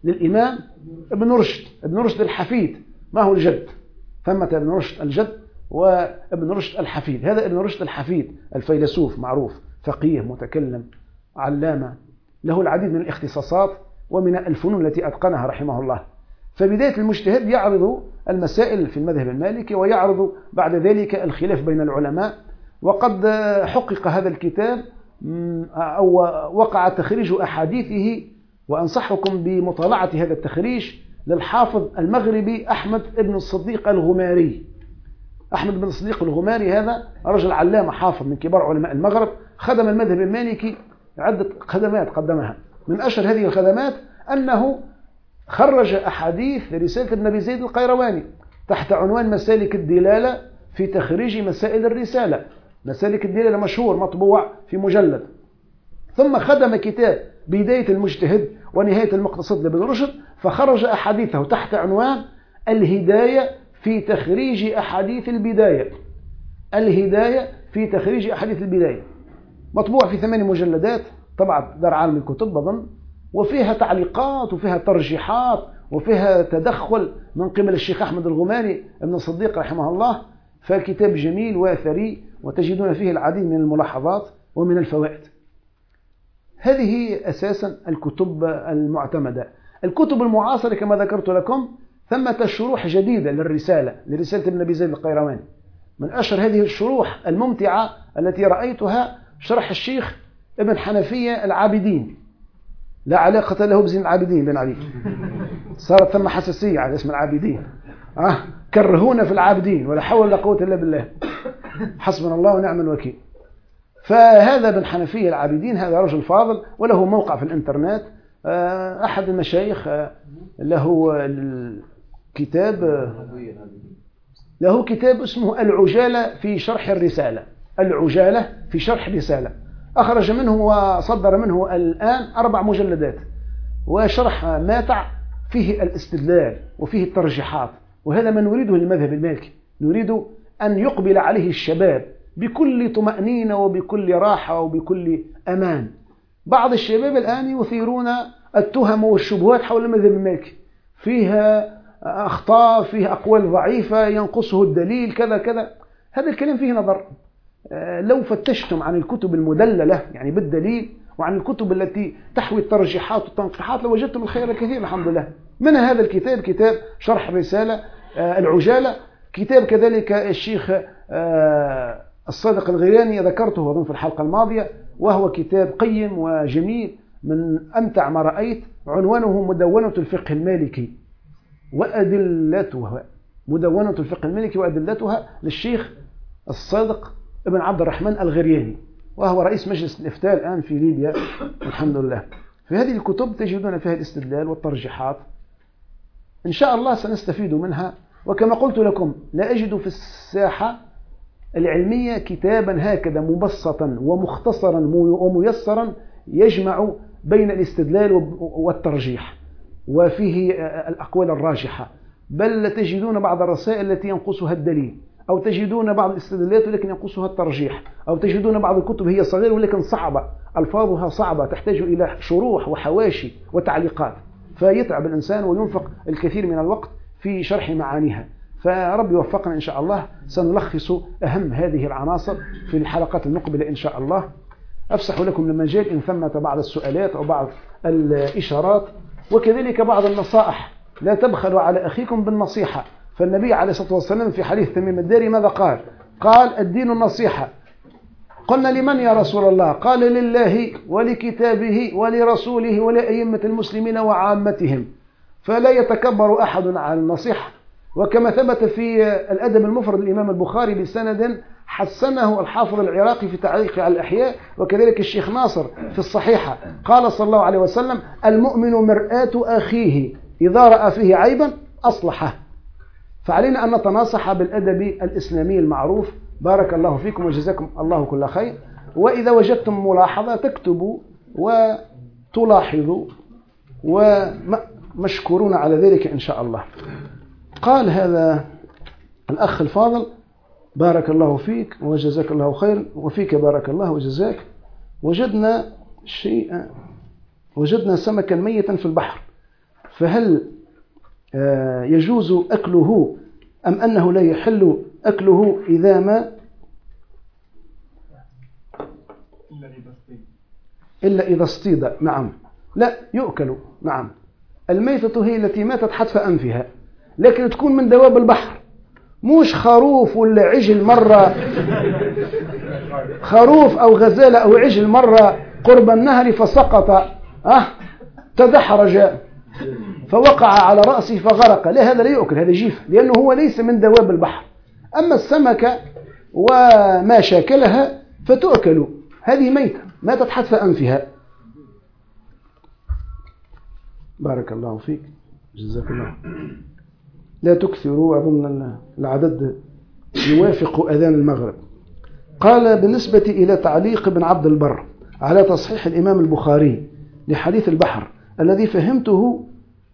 S1: للإمام ابن رشد. ابن رشد الحفيد، ما هو الجد، ثمة ابن رشد الجد وابن رشد الحفيد. هذا ابن رشد الحفيد الفيلسوف معروف، فقيه متكلم علامة، له العديد من الاختصاصات ومن الفنون التي أتقنها رحمه الله. فبداية المجتهد يعرض المسائل في المذهب المالكي، ويعرض بعد ذلك الخلاف بين العلماء. وقد حقق هذا الكتاب أو وقع تخريج أحاديثه، وأنصحكم بمطالعة هذا التخريج للحافظ المغربي أحمد بن الصديق الغماري. أحمد بن الصديق الغماري هذا رجل علامة حافظ من كبار علماء المغرب، خدم المذهب المالكي عدة خدمات قدمها. من أشهر هذه الخدمات أنه خرج أحاديث رسالة ابن أبي زيد القيرواني تحت عنوان مسالك الدلالة في تخريج مسائل الرسالة. مسالك الدلالة مشهور مطبوع في مجلد. ثم خدم كتاب بداية المجتهد ونهاية المقتصد لابن رشد، فخرج أحاديثه تحت عنوان الهداية في تخريج أحاديث البداية. الهداية في تخريج أحاديث البداية مطبوع في 8 مجلدات، طبعا دار عالم الكتب أظن، وفيها تعليقات وفيها ترجيحات وفيها تدخل من قبل الشيخ أحمد الغماري ابن الصديق رحمه الله. فكتاب جميل وثري، وتجدون فيه العديد من الملاحظات ومن الفوائد. هذه أساسا الكتب المعتمدة. الكتب المعاصرة كما ذكرت لكم ثمة شروح جديدة لرسالة ابن أبي زيد القيرواني. من أشهر هذه الشروح الممتعة التي رأيتها شرح الشيخ ابن حنفية العابدين، لا علاقة له بزين العابدين بن علي، صارت ثم حساسية على اسم العابدين، كرهونا في العابدين، ولا حول ولا قوة إلا بالله، حسبنا الله ونعم الوكيل. فهذا ابن حنفية العابدين هذا رجل فاضل، وله موقع في الانترنت. أحد المشايخ له كتاب اسمه العجالة في شرح الرسالة. العجالة في شرح الرسالة، أخرج منه وصدر منه الآن 4 مجلدات، وشرح ماتع فيه الاستدلال وفيه الترجيحات. وهذا ما نريده للمذهب المالكي، نريد أن يقبل عليه الشباب بكل طمأنينة وبكل راحة وبكل أمان. بعض الشباب الآن يثيرون التهم والشبهات حول المذهب المالكي، فيها أخطاء، فيها أقوال ضعيفة، ينقصه الدليل كذا كذا. هذا الكلام فيه نظر. لو فتشتم عن الكتب المدللة يعني بالدليل، وعن الكتب التي تحوي الترجيحات والتنقيحات، لوجدتم الخير الكثير الحمد لله. من هذا الكتاب كتاب شرح الرسالة العجالة، كتاب كذلك الشيخ الصادق الغيلاني ذكرته أظن في الحلقة الماضية، وهو كتاب قيم وجميل من أمتع ما رأيت، عنوانه مدونة الفقه المالكي وأدلتها. مدونة الفقه المالكي وأدلتها للشيخ الصادق ابن عبد الرحمن الغرياني، وهو رئيس مجلس الإفتاء الآن في ليبيا الحمد لله. في هذه الكتب تجدون فيها الاستدلال والترجيحات، إن شاء الله سنستفيد منها. وكما قلت لكم لا أجد في الساحة العلمية كتابا هكذا مبسطا ومختصرا وميسرا يجمع بين الاستدلال والترجيح وفيه الأقوال الراجحة، بل تجدون بعض الرسائل التي ينقصها الدليل، أو تجدون بعض الاستدلالات ولكن ينقصها الترجيح، أو تجدون بعض الكتب هي صغيرة ولكن صعبة، ألفاظها صعبة تحتاج إلى شروح وحواشي وتعليقات، فيتعب الإنسان وينفق الكثير من الوقت في شرح معانيها. فرب يوفقنا إن شاء الله. سنلخص أهم هذه العناصر في الحلقات المقبلة إن شاء الله. أفسح لكم المجال إن ثمة بعض السؤالات أو بعض الإشارات، وكذلك بعض النصائح. لا تبخلوا على أخيكم بالنصيحة، فالنبي عليه الصلاة والسلام في حديث تميم الداري ماذا قال؟ قال الدين النصيحة. قلنا لمن يا رسول الله؟ قال لله ولكتابه ولرسوله ولأئمة المسلمين وعامتهم، فلا يتكبر أحد عن النصيحة. وكما ثبت في الأدب المفرد الإمام البخاري بسند حسنه الحافظ العراقي في تعليق على الأحياء، وكذلك الشيخ ناصر في الصحيحة، قال صلى الله عليه وسلم المؤمن مرآة أخيه إذا رأى فيه عيبا أصلحه. فعلينا أن نتناصح بالأدب الإسلامي المعروف. بارك الله فيكم وجزاكم الله كل خير. وإذا وجدتم ملاحظة تكتبوا وتلاحظوا، ومشكورون على ذلك إن شاء الله. قال هذا الأخ الفاضل بارك الله فيك وجزاك الله خير، وفيك بارك الله وجزاك. وجدنا سمكا ميتا في البحر، فهل يجوز أكله أم أنه لا يحل أكله إذا ما إلا إذا اصطيد؟ نعم، لا يؤكل. نعم، الميتة هي التي ماتت حتف أنفها، لكن تكون من دواب البحر، مش خروف ولا عجل مرة، خروف أو غزالة أو عجل مرة قرب النهر فسقط تدحرج فوقع على رأسه فغرق، لا هذا لا يؤكل، هذا جيف، لأنه هو ليس من دواب البحر. أما السمكة وما شاكلها فتؤكل، هذه ميتة ماتت حتف أنفها. بارك الله فيك، جزاك الله. لا تكثروا، أظن العدد يوافق أذان المغرب. قال بالنسبة إلى تعليق ابن عبد البر على تصحيح الإمام البخاري لحديث البحر الذي فهمته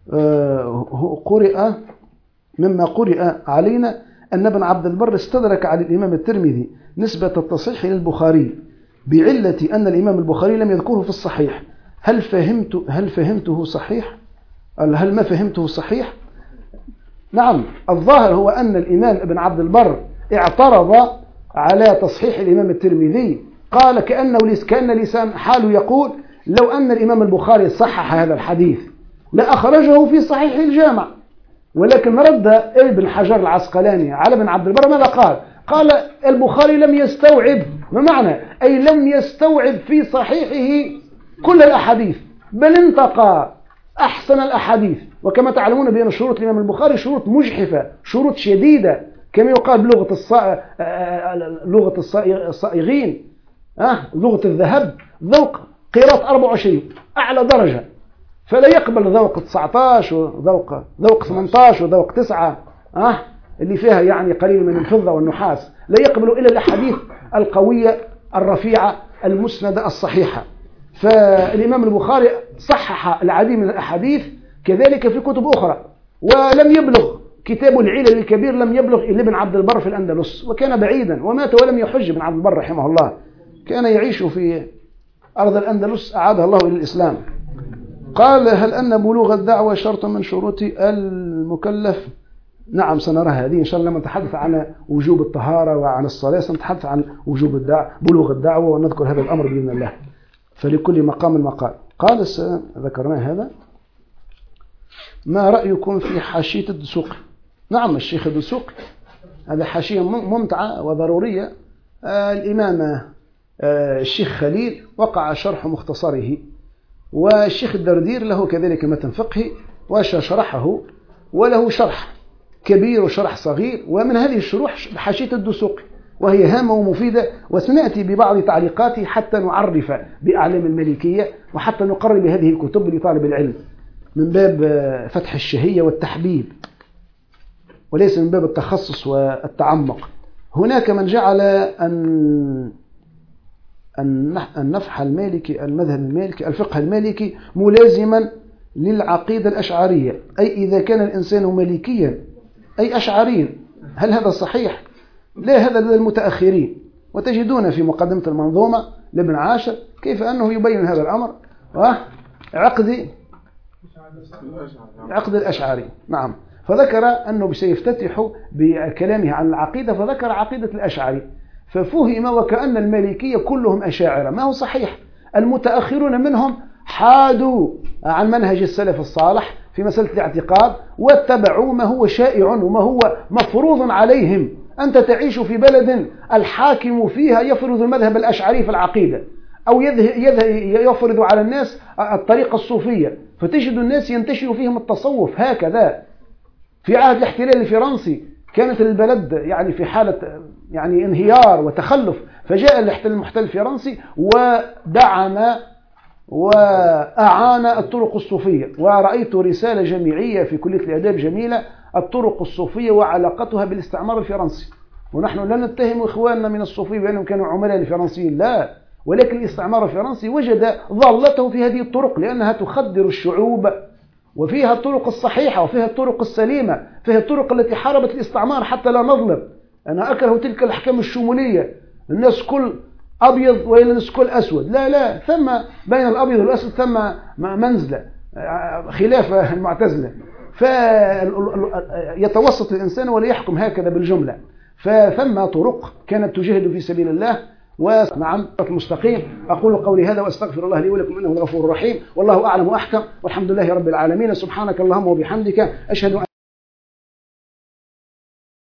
S1: قرئ مما قرئ علينا أن ابن عبد البر استدرك على الإمام الترمذي نسبة التصحيح للبخاري بعلة أن الإمام البخاري لم يذكره في الصحيح. هل فهمته صحيح؟ هل ما فهمته صحيح؟ نعم، الظاهر هو أن الإمام ابن عبد البر اعترض على تصحيح الإمام الترمذي، قال كأن لسان حاله يقول لو أن الإمام البخاري صحح هذا الحديث لأخرجه في صحيح الجامع، ولكن رد ابن حجر العسقلاني على ابن عبد البر ماذا قال؟ قال البخاري لم يستوعب، ما معنى؟ أي لم يستوعب في صحيحه كل الأحاديث، بل انتقى أحسن الأحاديث. وكما تعلمون بأن شروط الإمام البخاري شروط مجحفة، شروط شديدة، كما يقال بلغة لغة الصائغين لغة الذهب ذوق قيراط 24 أعلى درجة، فلا يقبل ذوق 19 وذوق 18 وذوق 9 اللي فيها يعني قليل من الفضة والنحاس، لا يقبل إلا الأحاديث القوية الرفيعة المسندة الصحيحة. فالإمام البخاري صحح العديد من الأحاديث كذلك في كتب أخرى، ولم يبلغ كتاب العلل الكبير لم يبلغ إلا ابن عبد البر في الأندلس، وكان بعيدا ومات ولم يحج ابن عبد البر رحمه الله، كان يعيش في أرض الأندلس أعادها الله إلى الإسلام. قال هل أن بلوغ الدعوة شرط من شروط المكلف؟ نعم، سنرى هذه إن شاء الله لما نتحدث عن وجوب الطهارة وعن الصلاة سنتحدث عن وجوب بلوغ الدعوة ونذكر هذا الأمر بإذن الله، فلكل مقام مقال. قال ذكرنا هذا. ما رأيكم في حاشية الدسوقي؟ نعم، الشيخ الدسوقي هذا حاشية ممتعة وضرورية. الإمام الشيخ خليل وقع شرح مختصره، والشيخ الدردير له كذلك متن فقهي وشرحه، وله شرح كبير وشرح صغير، ومن هذه الشروح حاشية الدسوقي وهي هامة ومفيدة، وسنأتي ببعض تعليقاته حتى نعرف بأعلام المالكية وحتى نقرب هذه الكتب لطالب العلم من باب فتح الشهية والتحبيب وليس من باب التخصص والتعمق. هناك من جعل النفح المالكي، المذهب المالكي، الفقه المالكي ملازما للعقيدة الأشعرية، أي إذا كان الإنسان مالكيا أي أشعريا. هل هذا صحيح؟ لا، هذا لدى المتأخرين، وتجدون في مقدمة المنظومة لابن عاشر كيف أنه يبين هذا الأمر عقد الأشعري. نعم، فذكر أنه سيفتتح بكلامه عن العقيدة، فذكر عقيدة الأشعري، ففهم وكأن المالكية كلهم أشاعرة، ما هو صحيح. المتأخرون منهم حادوا عن منهج السلف الصالح في مسألة الاعتقاد واتبعوا ما هو شائع وما هو مفروض عليهم. أنت تعيش في بلد الحاكم فيها يفرض المذهب الأشعري في العقيدة، أو يفرض على الناس الطريقة الصوفية، فتجد الناس ينتشر فيهم التصوف هكذا. في عهد الاحتلال الفرنسي كانت البلد يعني في حالة يعني انهيار وتخلف، فجاء المحتل الفرنسي ودعم وأعان الطرق الصوفية، ورأيت رسالة جامعية في كلية الآداب جميلة، الطرق الصوفية وعلاقتها بالاستعمار الفرنسي. ونحن لا نتهم إخواننا من الصوفية بأنهم كانوا عملاء الفرنسيين، لا، ولكن الاستعمار الفرنسي وجد ضالته في هذه الطرق، لأنها تخدر الشعوب، وفيها الطرق الصحيحة وفيها الطرق السليمة، فيها الطرق التي حاربت الاستعمار حتى لا نظلم. أنا أكره تلك الأحكام الشمولية، الناس كل أبيض وإلى الناس كل أسود، لا، ثم بين الأبيض والأسود ثم منزلة. خلاف المعتزلة. فيتوسط الإنسان ولا يحكم هكذا بالجملة. فثم طرق كانت تجاهد في سبيل الله ونعم المستقيم. أقول قولي هذا وأستغفر الله لي ولكم إنه الغفور الرحيم، والله أعلم وأحكم، والحمد لله رب العالمين. سبحانك اللهم وبحمدك، أشهد أن